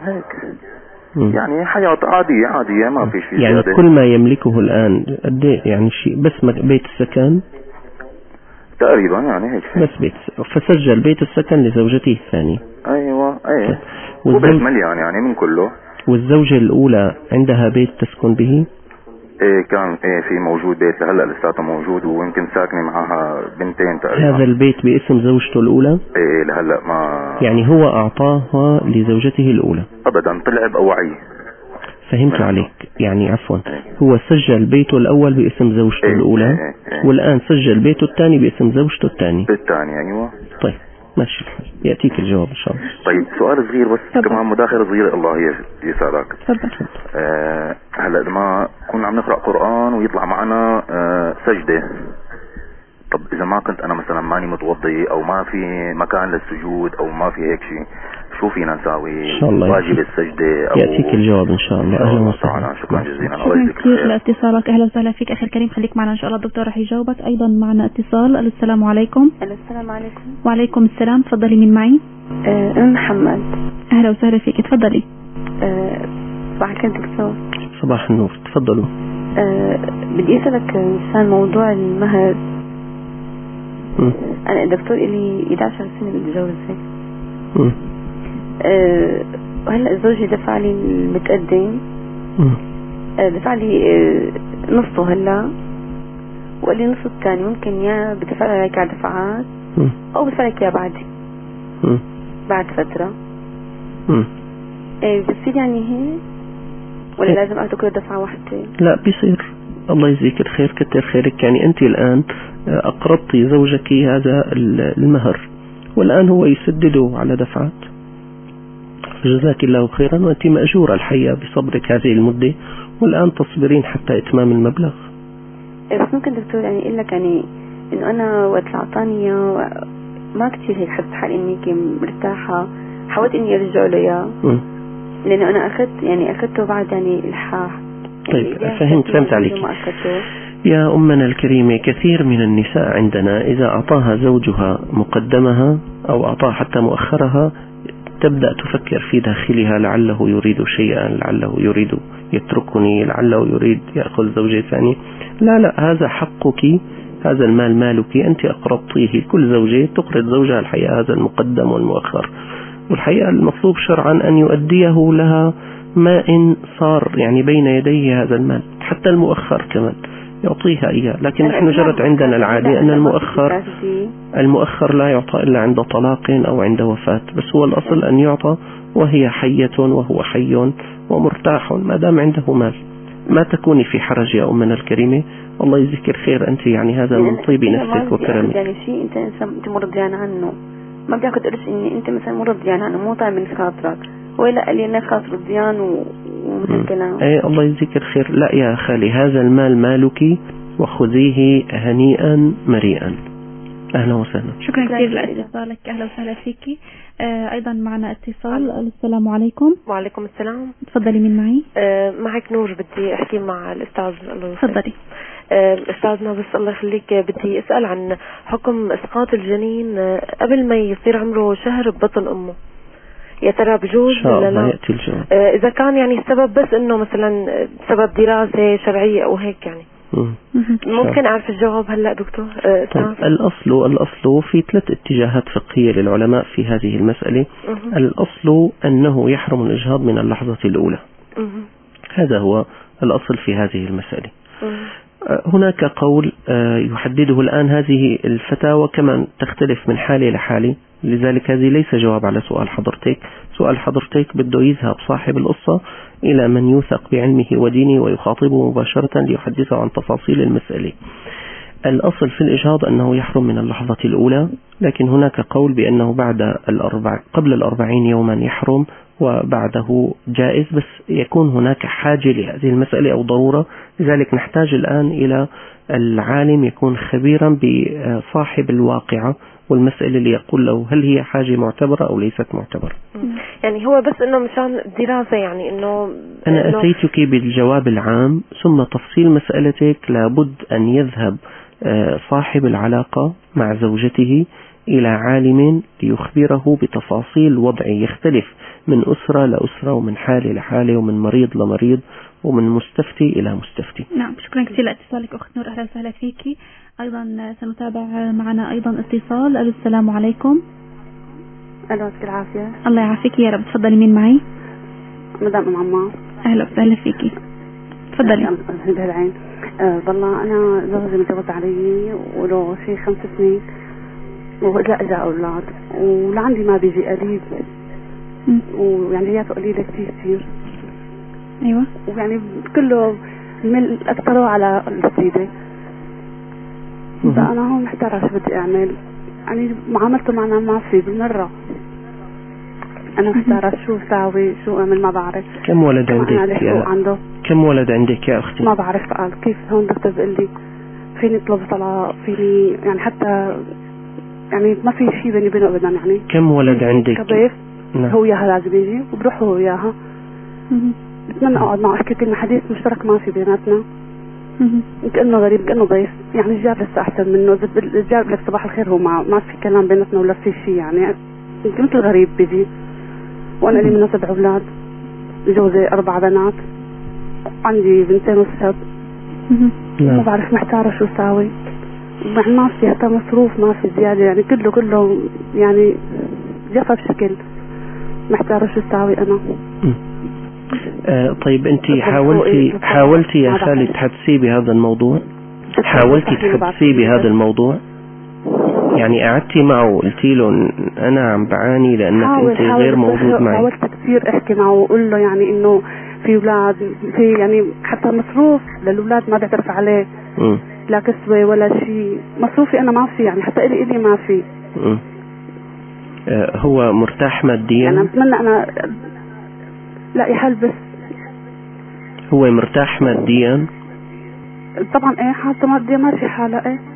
يعني حياة عادية ما في شيء يعني زيادة. كل ما يملكه الآن قد ايه يعني شيء؟ بس بيت السكن تقريبا، يعني هيك بس بيت. فسجل بيت السكن لزوجته الثانية. ايوه. وبيت مليان يعني من كله. والزوجة الأولى عندها بيت تسكن به؟ كان في موجود بيت لهلا لساته موجود، ويمكن ساكنه معها بنتين تقريبا. هذا البيت باسم زوجته الأولى؟ لهلا ما يعني هو أعطاها لزوجته الأولى؟ أبدا، طلع بأوعي. فهمت عليك، يعني عفوا. هو سجل بيته الأول باسم زوجته الأولى، والآن سجل بيته الثاني باسم زوجته الثاني. أيوة. طيب ماشي، يأتيك الجواب إن شاء الله. طيب، سؤال صغير بس طبعا. كمان، مداخلة صغيرة، الله يسعدك. تفضل. هلا لما كنا عم نقرأ قرآن ويطلع معنا سجدة، طب إذا ما كنت أنا مثلا ماني متوضي أو ما في مكان للسجود أو ما في هيك شيء، شو فينا نساوي؟ إن شاء الله واجب السجدة أو يأتيك الجواب إن شاء الله. أهلا وسهلا. شكرا جزيلا. شكرا كثير لاتصالك. أهلا وسهلا فيك أخي الكريم، خليك معنا إن شاء الله، الدكتور رح يجاوبك. أيضا معنا اتصال. السلام عليكم. السلام عليكم. وعليكم السلام، تفضلي، مين معي؟ محمد. أهلا وسهلا فيك، تفضلي. صباح الخير دكتور. صباح النور، تفضلوا. بدي أسألك عن موضوع المهر. أنا دكتور إلي 11 سنة متجوزة. هلا زوجي دفع لي المتقدم، دفع لي نصه هلا، وقال لي نصه الثاني ممكن يا بدفع لك على دفعات أو بدفع لك يا بعد فترة. بتصير يعني هيك ولا لازم أخذ كل دفعة واحدة؟ لا، بيصير. الله يجزيك الخير، كتر خيرك. يعني أنت الآن أقرضتي زوجك هذا المهر، والآن هو يسدده على دفعات، فجزاك الله خيرا، وأنت مأجورة الحقيقة بصبرك هذه المدة، والآن تصبرين حتى إتمام المبلغ. بس ممكن دكتور يعني اقول لك يعني انه انا وقت اعطاني ما كتير هيك حسيت حالي اني مرتاحة، حاولت اني ارجع له اياه لانه انا اخذته بعد يعني الحاح. طيب فهمت عليك يا أمنا الكريمة. كثير من النساء عندنا إذا أعطاها زوجها مقدمها أو أعطاها حتى مؤخرها تبدأ تفكر في داخلها لعله يريد شيئا، لعله يريد يتركني، لعله يريد يأخذ زوجة ثانية. لا، هذا حقك، هذا المال مالك، أنت أقرضتيه. كل زوجة تقرض زوجها الحقيقة هذا المقدم والمؤخر، والحقيقة المطلوب شرعا أن يؤديه لها ما إن صار يعني بين يديه هذا المال، حتى المؤخر كمان يعطيها إياه. لكن نحن جرت عندنا العادة أن المؤخر لا يعطى إلا عند طلاق أو عند وفاة، بس هو الأصل أن يعطى وهي حية وهو حي ومرتاح ما دام عنده مال. ما تكوني في حرج يا أمنا الكريمة، الله يجزيك الخير. أنت يعني هذا من طيب نفسك وكرمك. يعني شيء أنت مرضيان عنه، ما بدي أخذ قرش إني أنت مثلا مرضيان عنه، مو طالع من خاطرك، ولا قال لي أنا خاطر رضيان ومثل كلام. الله يجزيك الخير. لا يا خالي، هذا المال مالك وخذيه هنيئا مريئا. أهلا وسهلا. شكرا كثير لاتصالك. أهلا وسهلا فيكي. أيضا معنا اتصال. السلام عليكم. وعليكم السلام. تفضلي، من معي؟ معك نور. بدي أحكي مع الأستاذ. تفضلي. أستاذنا بس الله يخليك، بدي أسأل عن حكم إسقاط الجنين قبل ما يصير عمره شهر ببطن أمه. يا ترى بجوز ولا لا؟ يأتي الجواب. إذا كان يعني السبب بس إنه مثلا سبب دراسة شرعية أو هيك يعني. ممكن أعرف الجواب هلأ دكتور؟ طيب الأصل في 3 اتجاهات فقهية للعلماء في هذه المسألة. الأصل أنه يحرم الإجهاض من اللحظة الأولى. هذا هو الأصل في هذه المسألة. هناك قول يحدده الآن. هذه الفتاوى كمان تختلف من حالة لحالة، لذلك هذه ليس جواب على سؤال حضرتك. سؤال حضرتك بده يذهب صاحب القصة إلى من يوثق بعلمه ودينه ويخاطبه مباشرة ليحدثه عن تفاصيل المسألة. الأصل في الإجهاض أنه يحرم من اللحظة الأولى، لكن هناك قول بأنه قبل 40 يوما يحرم وبعده جائز، بس يكون هناك حاجة لهذه المسألة أو ضرورة. لذلك نحتاج الآن إلى العالم يكون خبيرا بصاحب الواقعة والمسألة اللي يقول له هل هي حاجة معتبرة أو ليست معتبرة. يعني هو بس إنه مشان دراسة، يعني إنه أنا أتيتك بالجواب العام، ثم تفصيل مسألتك لابد أن يذهب صاحب العلاقة مع زوجته إلى عالم ليخبره بتفاصيل وضعه، يختلف من أسرة لأسرة ومن حالة لحالة ومن مريض لمريض ومن مستفتي إلى مستفتي. نعم، شكرا كثير لاتصالك أخت نور. أهلا وسهلا فيكي. أيضا سنتابع معنا أيضا اتصال. السلام عليكم. أهلا، يعطيك العافية. الله يعافيك يا رب. تفضلي، مين معي؟ مدام أم عمار. أهلا وسهلا فيكي. تفضلي. العين. والله أنا زوجي متجوز علي وله شيء 5 سنين ولا إجا أولاد، ولعندي ما بيجي قريب، ويعني جياته قليلة كثير. أيوة. ويعني كله من أكثره على السيدة. فأنا هون محتارة شو بدي أعمل، يعني معاملته معنا ما في بالمرة. أنا محتارة شو ساوي، شو أعمل، ما بعرف. كم ولد عندك؟ كم ولد عندك يا أختي؟ ما بعرف. قال كيف هون دكتور بيقول لي فيني اطلب طلاق، فيني يعني حتى يعني ما في شيء بيني وبينه أبدا. يعني كم ولد عندك؟ كضيف. نعم. هو وياها لازم يجي وبروح هو وياها. بتمنى أقعد معه أحكي كلمة، حديث مشترك ما في بيناتنا. كأنه غريب، كأنه ضيف. يعني الجار لسه أحسن منه. الجار لك صباح الخير، هو ما في كلام بيناتنا ولا في شيء. يعني مثل غريب بيجي. وأنا لي منه 7 أولاد، جوزي 4 بنات، عندي 2 بنتين وشاب. ما بعرف، محتارة شو ساوي. يعني ما في حتى مصروف، ما في زيادة، يعني كله يعني جفا بشكل. محتارة شو ساوي أنا. طيب أنت حاولتي يا خالد تحدثي بهذا الموضوع؟ حاولتي تحدثي بهذا الموضوع؟ يعني قعدتي معه قلتي له أنا عم بعاني لأنك أنت غير موجود معي؟ حاولت كثير أحكي معه وأقول له يعني إنه في أولاد، في يعني حتى مصروف للأولاد ما بعترف عليه. لا كسوة ولا شيء. مصروفي أنا ما في، يعني حتى إلي ما في. هو مرتاح ماديا؟ أنا أتمنى أنا لا يحل. بس هو مرتاح ماديا؟ طبعا ايه حالته مادية ما في حالة ايه.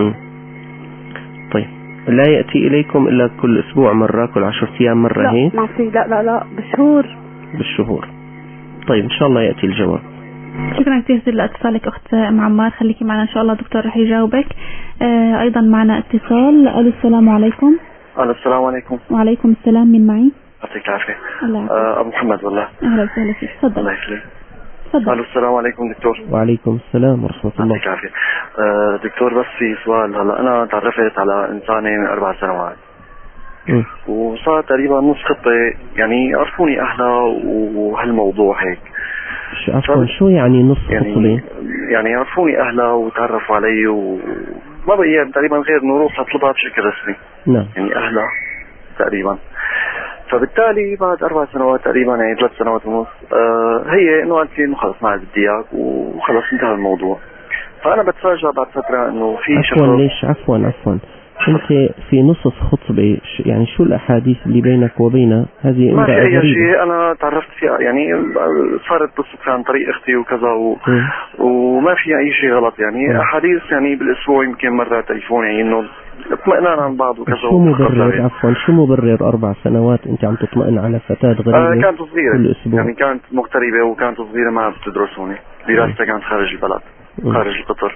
طيب لا يأتي إليكم إلا كل أسبوع مرة، كل 10 أيام مرة؟ لا هيك ما في، لا بالشهور. طيب إن شاء الله يأتي الجواب. شكرا كثير لاتصالك أخت عمار، خليكي معنا إن شاء الله دكتور رح يجاوبك. أيضا معنا اتصال. السلام عليكم. السلام عليكم. وعليكم السلام، من معي؟ يعطيك العافية. الله أبو محمد والله. أهلا وسهلا فيك، تفضل. الله يخليك. تفضل. السلام عليكم دكتور. وعليكم السلام ورحمة الله. يعطيك العافية. دكتور بس في سؤال. هلا أنا تعرفت على إنسانة من 4 سنوات وصار تقريبا نص خطة، يعني عرفوني أهلها وهالموضوع هيك. عفوا شو يعني نص خطبة؟ يعني عرفوني أهلها وتعرفوا علي وما بقي تقريبا غير إنه روح أطلبها بشكل رسمي. نعم. يعني أهلها تقريبا. فبالتالي بعد 4 سنوات تقريبا، يعني 3 سنوات ونص، هي إنه قالت لي إنه خلص ما عاد بدي إياك وخلص انتهى الموضوع. فأنا بتفاجأ بعد فترة إنه في شخص. ليش عفوا انت في نص خطبة، يعني شو الأحاديث اللي بينك وبين هذه ما امرأة في أي غريبة؟ شيء أنا تعرفت فيها، يعني صارت بالصدفة عن طريق أختي وكذا وما في أي شيء غلط، يعني أحاديث يعني بالأسبوع يمكن مرة تليفون، يعني إنه اطمئنان عن بعض وكذا. شو مبرر عفوا شو مبرر 4 سنوات أنت عم تطمئن على فتاة غريبة؟ كانت صغيرة كل أسبوع. يعني كانت مغتربة وكانت صغيرة ما بتدرس هون، دراستها كانت خارج البلد خارج القطر.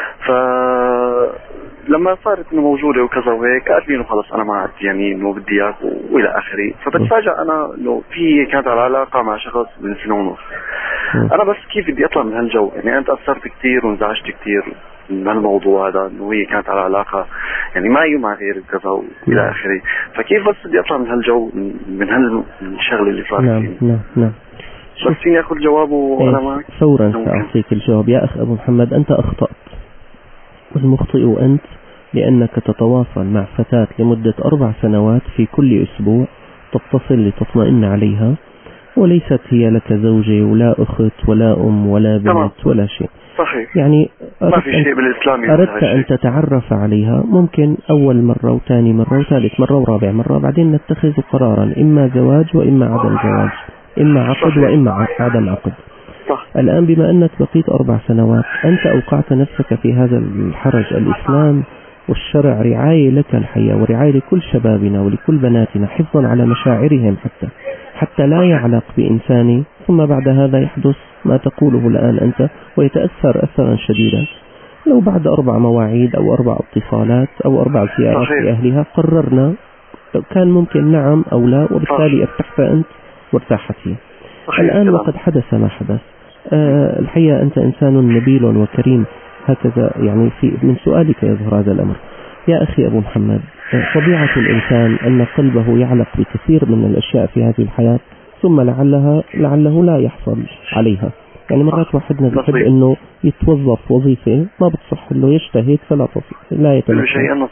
لما صارت انه موجودة وكذا وهيك قالت لي انه خلص انا ما عاد يعني انه بدي اياك والى اخره. فبتفاجأ انا انه في كانت على علاقة مع شخص من 1.5 سنة. انا بس كيف بدي اطلع من هالجو؟ يعني انا تأثرت كثير وانزعجت كثير من هالموضوع هذا، انه هي كانت على علاقة يعني معي ومع غيري وكذا والى اخره. فكيف بس بدي اطلع من هالجو، من هالشغلة اللي صارت فيني. نعم. بس فيني اخذ جواب وانا معك فورا سأعطيك الجواب. يا اخ ابو محمد، انت اخطأت، والمخطئ أنت، لأنك تتواصل مع فتاة لمدة 4 سنوات في كل أسبوع، تتصل لتطمئن عليها، وليست هي لك زوجة ولا أخت ولا أم ولا بنت ولا شيء. صحيح. يعني ما في شيء بالإسلام. أردت أن تتعرف عليها، ممكن أول مرة وثاني مرة وثالث مرة ورابع مرة، بعدين نتخذ قرارا، إما زواج وإما عدم زواج، إما عقد وإما عدم عقد. صح. الآن بما أنك بقيت 4 سنوات، أنت أوقعت نفسك في هذا الحرج. الإسلام والشرع رعاية لك الحياة ورعاية لكل شبابنا ولكل بناتنا، حفظا على مشاعرهم حتى لا يعلق بإنسان ثم بعد هذا يحدث ما تقوله الآن أنت ويتأثر أثرا شديدا. لو بعد 4 مواعيد أو 4 اتصالات أو 4 زيارات لأهلها قررنا، كان ممكن نعم أو لا، وبالتالي ارتحت أنت وارتاحت هي. الآن وقد حدث ما حدث. الحقيقة أنت إنسان نبيل وكريم، هكذا يعني من سؤالك يظهر هذا الأمر. يا أخي أبو محمد، طبيعة الإنسان أن قلبه يعلق بكثير من الأشياء في هذه الحياة، ثم لعله لا يحصل عليها. يعني مرات واحدنا بيحب أنه يتوظف وظيفة ما بتصح له، يجتهد فلا لا يتمكن.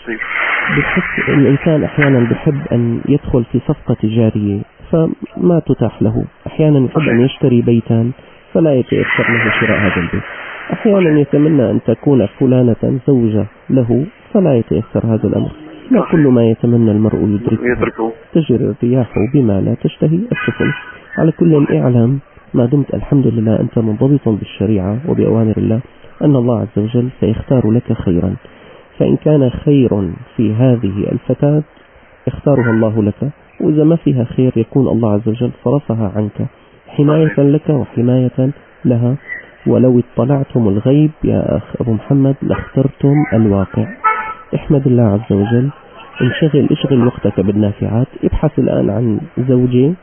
بحس الإنسان أحيانا بيحب أن يدخل في صفقة تجارية فما تتاح له. أحيانا يحب أن يشتري بيتا فلا يتيسر له شراء هذا البيت. أحيانا يتمنى أن تكون فلانة زوجة له فلا يتيسر هذا الأمر. لا كل ما يتمنى المرء يدركه. تجري الرياح بما لا تشتهي السفن. على كل إعلام ما دمت الحمد لله أنت منضبط بالشريعة وبأوامر الله، أن الله عز وجل سيختار لك خيرا. فإن كان خير في هذه الفتاة اختارها الله لك، وإذا ما فيها خير يكون الله عز وجل صرفها عنك حماية لك وحماية لها. ولو اطلعتم الغيب يا أخ أبو محمد لاخترتم الواقع. احمد الله عز وجل، اشغل وقتك بالنافعات. ابحث الآن عن زوجة،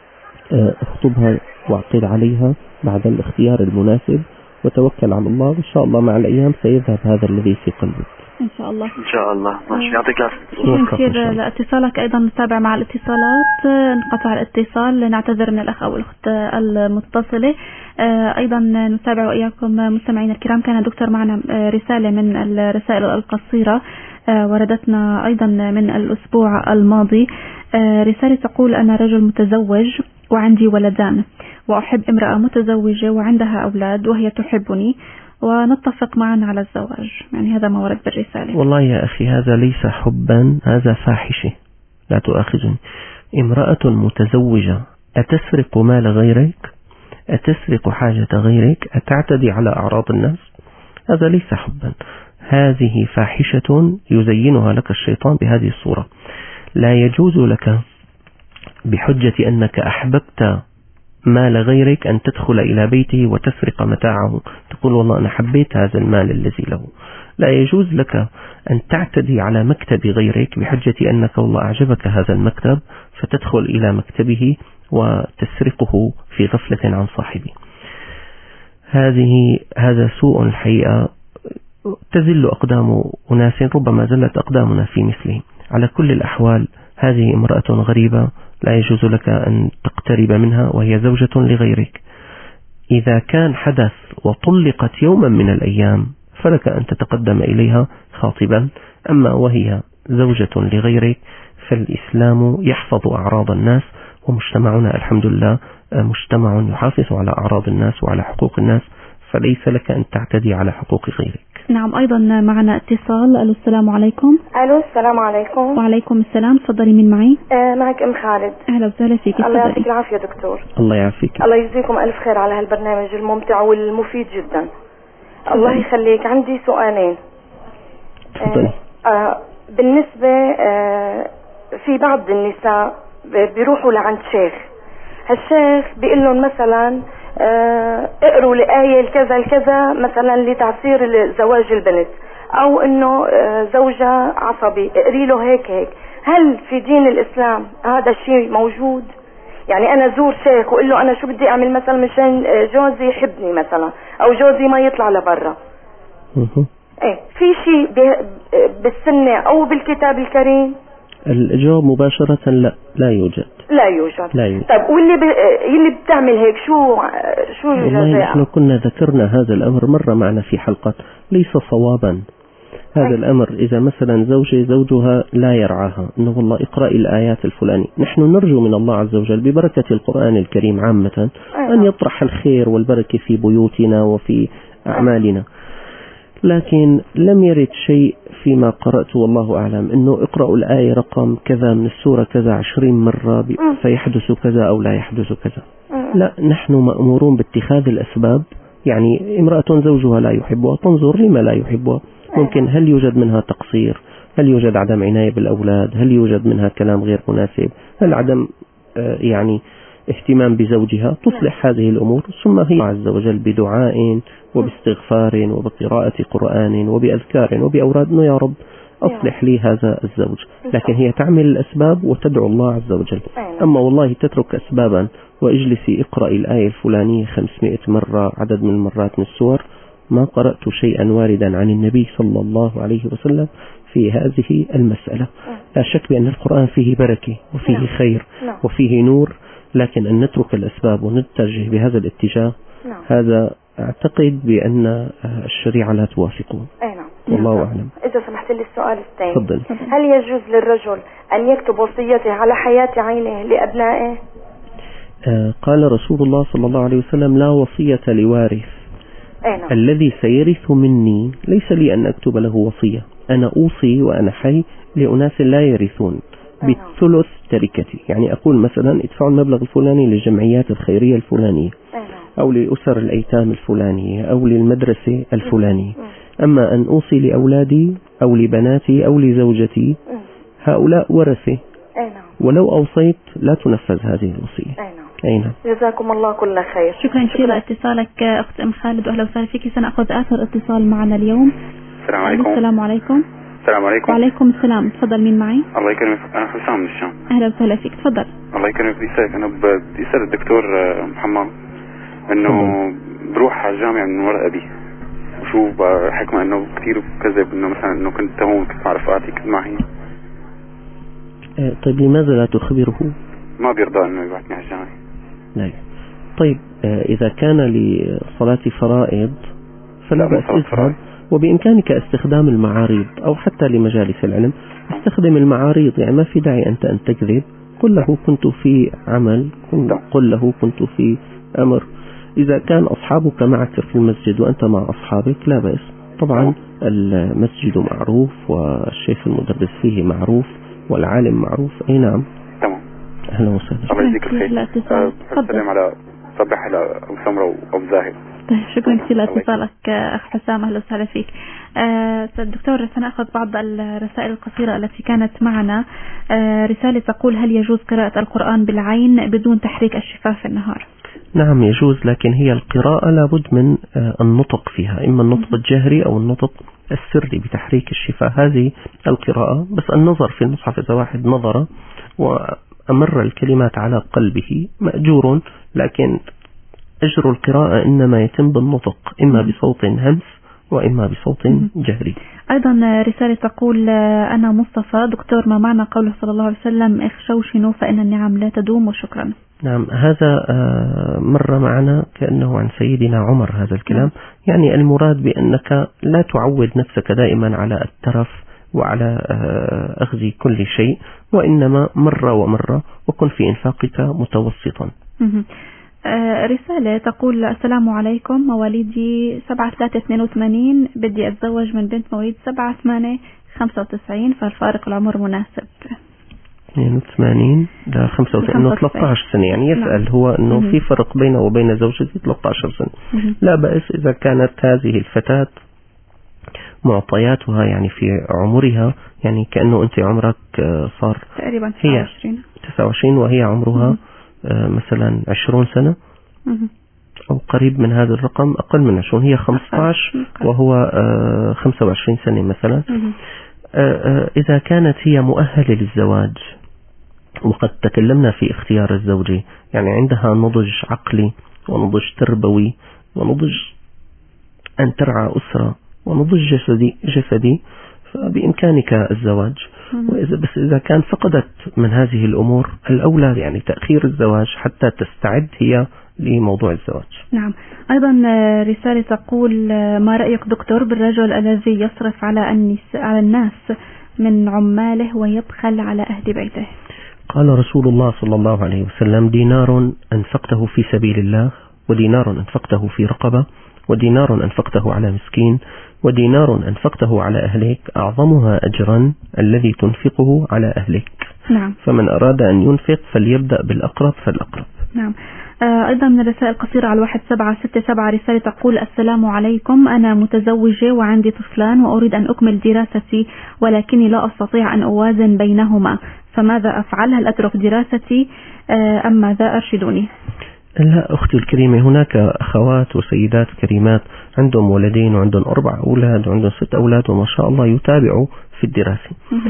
اخطبها واعقد عليها بعد الاختيار المناسب، وتوكل على الله، وإن شاء الله مع الأيام سيذهب هذا الذي في قلبك إن شاء الله. إن شاء الله. ماشي، يعطيك العافية. شكرا كثير لاتصالك. أيضا نتابع مع الاتصالات. انقطع الاتصال، نعتذر من الأخ أو الأخت المتصلة. أيضا نتابع وإياكم مستمعين الكرام. كان دكتور معنا رسالة من الرسائل القصيرة وردتنا أيضا من الأسبوع الماضي. رسالة تقول: أنا رجل متزوج وعندي ولدان، وأحب امرأة متزوجة وعندها أولاد وهي تحبني، ونتفق معا على الزواج. يعني هذا ما ورد بالرسالة. والله يا أخي هذا ليس حبا، هذا فاحشة، لا تؤاخذني. امرأة متزوجة أتسرق مال غيرك؟ أتسرق حاجة غيرك؟ أتعتدي على أعراض الناس؟ هذا ليس حبا، هذه فاحشة يزينها لك الشيطان بهذه الصورة. لا يجوز لك بحجة أنك أحببت مال غيرك أن تدخل إلى بيته وتسرق متاعه، تقول والله أنا حبيت هذا المال الذي له. لا يجوز لك أن تعتدي على مكتب غيرك بحجة أنك والله أعجبك هذا المكتب فتدخل إلى مكتبه وتسرقه في غفلة عن صاحبه. هذا سوء الحقيقة، تزل أقدام أناس ربما زلت أقدامنا في مثله. على كل الأحوال هذه امرأة غريبة لا يجوز لك أن تقترب منها وهي زوجة لغيرك. إذا كان حدث وطلقت يوما من الأيام فلك أن تتقدم إليها خاطبا، أما وهي زوجة لغيرك فالإسلام يحفظ أعراض الناس، ومجتمعنا الحمد لله مجتمع يحافظ على أعراض الناس وعلى حقوق الناس، فليس لك أن تعتدي على حقوق غيرك. نعم، أيضا معنا اتصال. ألو السلام عليكم. ألو السلام عليكم. وعليكم السلام، تفضلي. من معي؟ معك أم خالد. أهلا وسهلا فيك. الله يعطيك العافية دكتور. الله يعافيك. الله يجزيكم ألف خير على هالبرنامج الممتع والمفيد جدا. الله يخليك. عندي سؤالين. بالنسبة في بعض النساء بيروحوا لعند شيخ، هالشيخ بيقول لهم مثلا اقروا لآية الكذا الكذا مثلا لتعسير زواج البنت، او انه زوجها عصبي اقري له هيك. هل في دين الاسلام هذا الشيء موجود؟ يعني انا زور شيخ واقول له انا شو بدي اعمل مثلا مشان جوزي يحبني مثلا، او جوزي ما يطلع لبرا. ايه في شيء بالسنة او بالكتاب الكريم؟ الجواب مباشرة لا يوجد. لا يوجد. طيب واللي اللي بتعمل هيك شو والله نحن كنا ذكرنا هذا الأمر مرة معنا في حلقة، ليس صوابا هذا الأمر. إذا مثلا زوجها لا يرعاها إنه والله اقرأي الآيات الفلانية، نحن نرجو من الله عز وجل ببركة القرآن الكريم عامة أن يطرح الخير والبركة في بيوتنا وفي أعمالنا، لكن لم يرد شيء فيما قرأت والله أعلم إنه اقرأوا الآية رقم كذا من السورة كذا 20 مرة فيحدث كذا أو لا يحدث كذا. لا، نحن مأمورون باتخاذ الأسباب. يعني امرأة زوجها لا يحبها تنظر لما لا يحبها، ممكن هل يوجد منها تقصير، هل يوجد عدم عناية بالأولاد، هل يوجد منها كلام غير مناسب، هل عدم يعني اهتمام بزوجها، تصلح هذه الأمور. ثم هي عز وجل بدعاء وباستغفار وبقراءة قرآن وبأذكار وبأوراد إنه يا رب أصلح لي هذا الزوج، لكن هي تعمل الأسباب وتدعو الله عز وجل. أما والله تترك أسبابا واجلسي اقرأي الآية الفلانية 500 مرة عدد من المرات من السور، ما قرأت شيئا واردا عن النبي صلى الله عليه وسلم في هذه المسألة. لا شك بأن القرآن فيه بركة وفيه خير وفيه نور، لكن أن نترك الأسباب ونتجه بهذا الاتجاه هذا أعتقد بأن الشريعة لا توافقه. والله أعلم. إذا سمحت لي السؤال الثاني، تفضل. هل يجوز للرجل أن يكتب وصيته على حياة عينه لأبنائه؟ قال رسول الله صلى الله عليه وسلم لا وصية لوارث. الذي سيرث مني ليس لي أن أكتب له وصية، أنا أوصي وأنا حي لأناس لا يرثون بالثلث تركتي. يعني أقول مثلا ادفعوا المبلغ الفلاني للجمعيات الخيرية الفلانية أو لأسر الأيتام الفلانية أو للمدرسة الفلانية. أما أن أوصي لأولادي أو لبناتي أو لزوجتي هؤلاء ورثة، ولو أوصيت لا تنفذ هذه الوصية. جزاكم الله كل خير. شكرا كثير لاتصالك أخت أم خالد، وأهلا وسهلا فيك. سنأخذ آخر اتصال معنا اليوم. السلام عليكم. السلام عليكم. السلام عليكم. وعليكم السلام، تفضل. مين معي؟ الله يكرمك، أنا حسام من الشام. أهلا وسهلا فيك، تفضل. الله يكرمك ويسعدك. أنا بدي أسأل الدكتور محمد إنه بروح على الجامعة من وراء أبي، وشو حكمة إنه كثير كذب إنه مثلا إنه كنت هون كنت مع رفقاتي كنت معي. طيب لماذا لا تخبره؟ ما بيرضى إنه يبعثني على الجامعة. لا. طيب إذا كان لصلاة فرائض فلا بأس اذهب، وبإمكانك استخدام المعاريض أو حتى لمجالس العلم استخدم المعاريض. يعني ما في داعي أنت أن تكذب، قل له كنت في عمل، قل له كنت في أمر. إذا كان أصحابك معك في المسجد وأنت مع أصحابك لا بأس. طبعا المسجد معروف والشيخ المدرس فيه معروف والعالم معروف. أي نعم. تمام. أهلا وسهلا. الله يجزيك الخير. السلام على صباح على أبو سمرة وأبو زاهد. طيب شكرا كثير لاتصالك أخ حسام، أهلا وسهلا فيك. دكتور سنأخذ بعض الرسائل القصيرة التي كانت معنا. رسالة تقول: هل يجوز قراءة القرآن بالعين بدون تحريك الشفاه في النهار؟ نعم يجوز، لكن هي القراءة لابد من النطق فيها، إما النطق الجهري أو النطق السري بتحريك الشفاه، هذه القراءة. بس النظر في المصحف إذا واحد نظر وأمر الكلمات على قلبه مأجور، لكن أجر القراءة إنما يتم بالنطق، إما بصوت همس وإما بصوت جهري. أيضا رسالة تقول: أنا مصطفى، دكتور ما معنى قوله صلى الله عليه وسلم: اخشوشنوا فإن النعم لا تدوم؟ وشكرا. نعم هذا مر معنا كأنه عن سيدنا عمر هذا الكلام. يعني المراد بأنك لا تعود نفسك دائما على الترف وعلى أخذ كل شيء، وإنما مرة ومرة، وكن في إنفاقك متوسطا. رسالة تقول: السلام عليكم، مواليدي 7/3/82، بدي أتزوج من بنت مواليد 7/8/95، فالفارق العمر مناسب. 82 ل 95 انه 13 سنة، يعني يسأل هو انه في فرق بينه وبين زوجتي 13 سنة. لا بأس إذا كانت هذه الفتاة معطياتها يعني في عمرها، يعني كأنه أنت عمرك صار تقريبا 29 وهي عمرها مثلا 20 سنة أو قريب من هذا الرقم، أقل من 20، هي 15 وهو 25 سنة مثلا. إذا كانت هي مؤهلة للزواج، وقد تكلمنا في اختيار الزوجة، يعني عندها نضج عقلي ونضج تربوي ونضج أن ترعى أسرة ونضج جسدي فبإمكانك الزواج. بس إذا كان فقدت من هذه الأمور، الأولى يعني تأخير الزواج حتى تستعد هي لموضوع الزواج. نعم. أيضا رسالة تقول: ما رأيك دكتور بالرجل الذي يصرف على الناس من عماله ويبخل على أهل بيته؟ قال رسول الله صلى الله عليه وسلم: دينار أنفقته في سبيل الله، ودينار أنفقته في رقبة، ودينار أنفقته على مسكين، ودينار أنفقته على أهلك، أعظمها أجرا الذي تنفقه على أهلك. نعم. فمن أراد أن ينفق فليبدأ بالأقرب فالأقرب. نعم. أيضا من الرسائل القصيرة على 1767 رسالة تقول: السلام عليكم، أنا متزوجة وعندي طفلان وأريد أن أكمل دراستي، ولكني لا أستطيع أن أوازن بينهما، فماذا أفعل؟ هل أترك دراستي أم ماذا؟ أرشدوني. لا أختي الكريمة، هناك أخوات وسيدات كريمات عندهم ولدين وعندهم 4 أولاد وعندهم 6 أولاد وما شاء الله يتابعوا في الدراسة،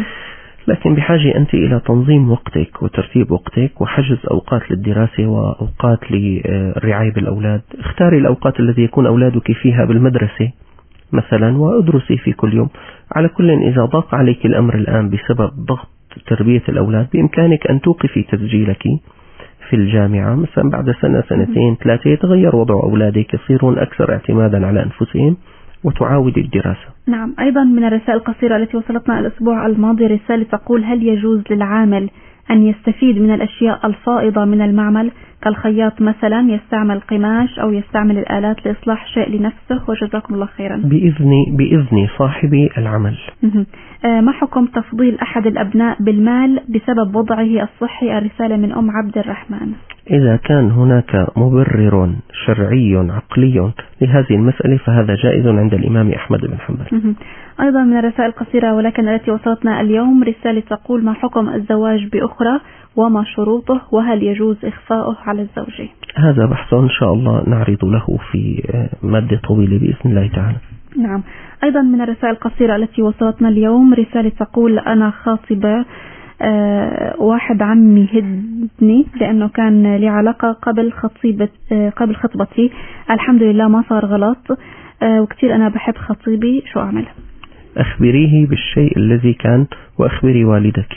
لكن بحاجة أنت إلى تنظيم وقتك وترتيب وقتك وحجز أوقات للدراسة وأوقات للرعاية بالأولاد. اختاري الأوقات التي يكون أولادك فيها بالمدرسة مثلا وأدرسي في كل يوم. على كل إذا ضاق عليك الأمر الآن بسبب ضغط تربية الأولاد، بإمكانك أن توقفي تسجيلك في الجامعة مثلا بعد سنة 2-3 يتغير وضع أولادك، يصيرون أكثر اعتمادا على أنفسهم وتعاود الدراسة. نعم. أيضا من الرسائل القصيرة التي وصلتنا الأسبوع الماضي رسالة تقول: هل يجوز للعامل أن يستفيد من الأشياء الفائضة من المعمل، كالخياط مثلا يستعمل قماش أو يستعمل الآلات لإصلاح شيء لنفسه؟ وجزاكم الله خيرا. بإذن صاحب العمل. ما حكم تفضيل أحد الأبناء بالمال بسبب وضعه الصحي؟ الرسالة من أم عبد الرحمن. إذا كان هناك مبرر شرعي عقلي لهذه المسألة فهذا جائز عند الإمام أحمد بن حنبل. أيضا من الرسائل القصيرة ولكن التي وصلتنا اليوم رسالة تقول: ما حكم الزواج بأخرى وما شروطه، وهل يجوز إخفاؤه على الزوجة؟ هذا بحث إن شاء الله نعرض له في مادة طويلة بإذن الله تعالى. نعم. أيضا من الرسائل القصيرة التي وصلتنا اليوم رسالة تقول: أنا خاطبة، واحد عمي هدني لأنه كان لي علاقة قبل خطبتي، الحمد لله ما صار غلط، وكتير أنا بحب خطيبي، شو أعمل؟ أخبريه بالشيء الذي كان وأخبري والدك.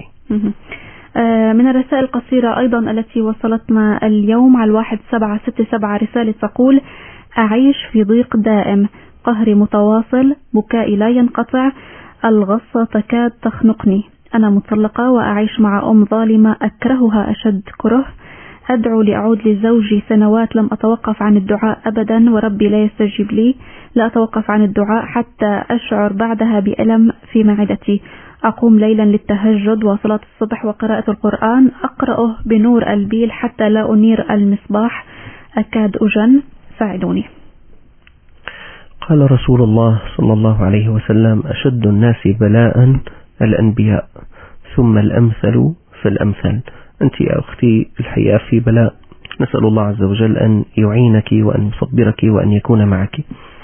من الرسائل القصيرة أيضا التي وصلتنا اليوم على 1767 رسالة تقول: أعيش في ضيق دائم، قهري متواصل، بكائي لا ينقطع، الغصة تكاد تخنقني، أنا مطلقة وأعيش مع أم ظالمة أكرهها أشد كره، أدعو لأعود لزوجي سنوات لم أتوقف عن الدعاء أبدا وربي لا يستجيب لي، لا أتوقف عن الدعاء حتى أشعر بعدها بألم في معدتي، أقوم ليلا للتهجد وصلاة الصبح وقراءة القرآن، أقرأه بنور البيل حتى لا أنير المصباح، أكاد أجن، ساعدوني. قال رسول الله صلى الله عليه وسلم: أشد الناس بلاء الأنبياء ثم الأمثل فالأمثل. أنت يا أختي الحقيقة في بلاء، نسأل الله عز وجل أن يعينك وأن يصبرك وأن يكون معك.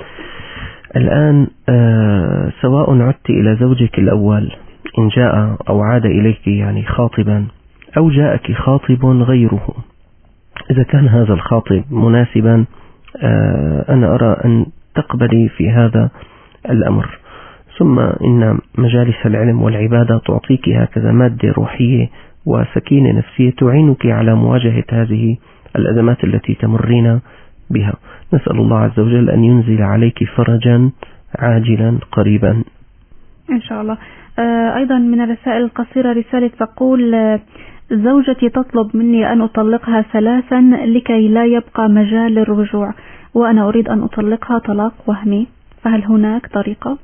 الآن سواء عدت إلى زوجك الأول إن جاء أو عاد إليك يعني خاطبا، أو جاءك خاطب غيره، إذا كان هذا الخاطب مناسبا أنا أرى أن تقبلي في هذا الأمر. ثم إن مجالس العلم والعبادة تعطيك هكذا مادة روحية وسكينة نفسية تعينك على مواجهة هذه الأزمات التي تمرين بها. نسأل الله عز وجل أن ينزل عليك فرجا عاجلا قريبا إن شاء الله. أيضا من الرسائل القصيرة رسالة تقول: زوجتي تطلب مني أن أطلقها 3 لكي لا يبقى مجال للرجوع، وأنا أريد أن أطلقها طلاق وهمي، فهل هناك طريقة؟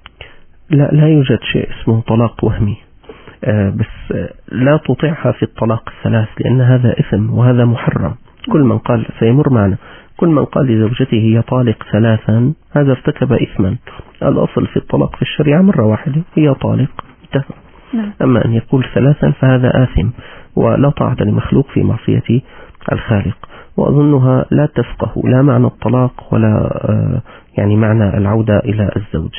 لا يوجد شيء اسمه طلاق وهمي، بس لا تطيعها في الطلاق 3 لأن هذا إثم وهذا محرم. كل من قال سيمر معنا، كل من قال لزوجته هي طالق 3 هذا ارتكب إثما. الأصل في الطلاق في الشريعة مرة واحدة هي طالق انتهى. أما أن يقول 3 فهذا آثم، ولا طاعة لمخلوق في معصية الخالق. وأظنها لا تفقه لا معنى الطلاق ولا يعني معنى العودة إلى الزوج.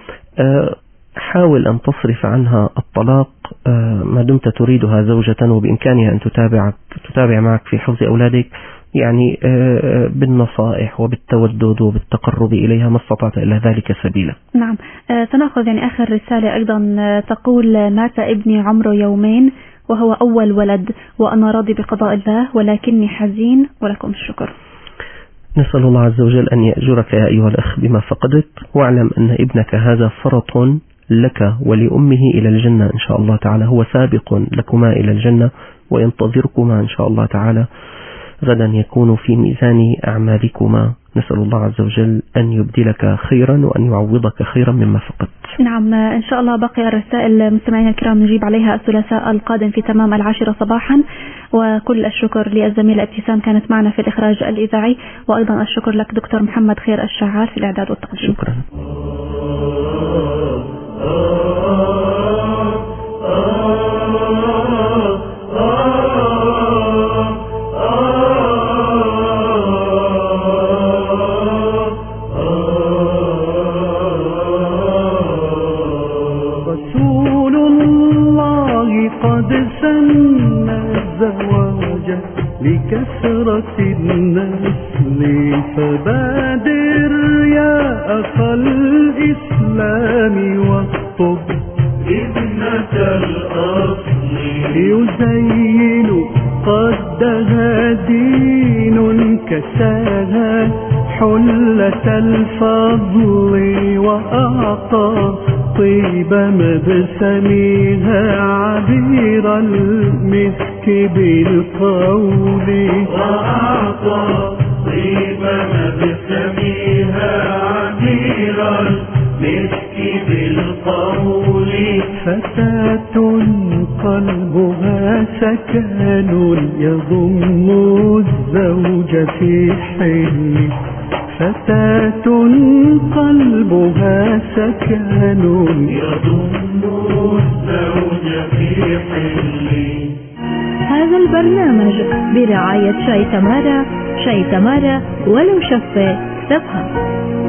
حاول أن تصرف عنها الطلاق ما دمت تريدها زوجة، وبإمكانها أن تتابع معك في حفظ أولادك، يعني بالنصائح وبالتودد وبالتقرب إليها ما استطعت إلا ذلك سبيلا. نعم. سنأخذ يعني آخر رسالة أيضا تقول: مات ابني عمره 2 يوم وهو أول ولد، وأنا راضي بقضاء الله ولكني حزين ولكم الشكر. نسأل الله عز وجل أن يأجرك يا أيها الأخ بما فقدت، واعلم أن ابنك هذا فرط لك ولأمه إلى الجنة إن شاء الله تعالى، هو سابق لكما إلى الجنة وينتظركما إن شاء الله تعالى غدا يكون في ميزان أعمالكما. نسأل الله عز وجل أن يبدلك خيرا وأن يعوضك خيرا مما فقدت. نعم إن شاء الله. بقي الرسائل مستمعينا الكرام نجيب عليها الثلاثاء القادم في تمام 10 صباحا. وكل الشكر للزميلة ابتسام كانت معنا في الإخراج الإذاعي، وأيضا الشكر لك دكتور محمد خير الشعال في الإعداد والتقديم. شكرا. رسول الله قد سن الزواج لكثرة النسل، فبادر يا أخا الإسلام واخطب ابنة الأصل، يزين قدها دين كساها حلة الفضل، وأعطى طيب مبسمها عبير المسك بالقول، وأعطى طيب مبسمها عبير المسك بالقول، فتاة قلبها سكن يضم الزوج في حل، فتاة قلبها سكن يضم الزوج في حل. هذا البرنامج برعاية شاي تمارا، شاي تمارا ولو شفة تفهم.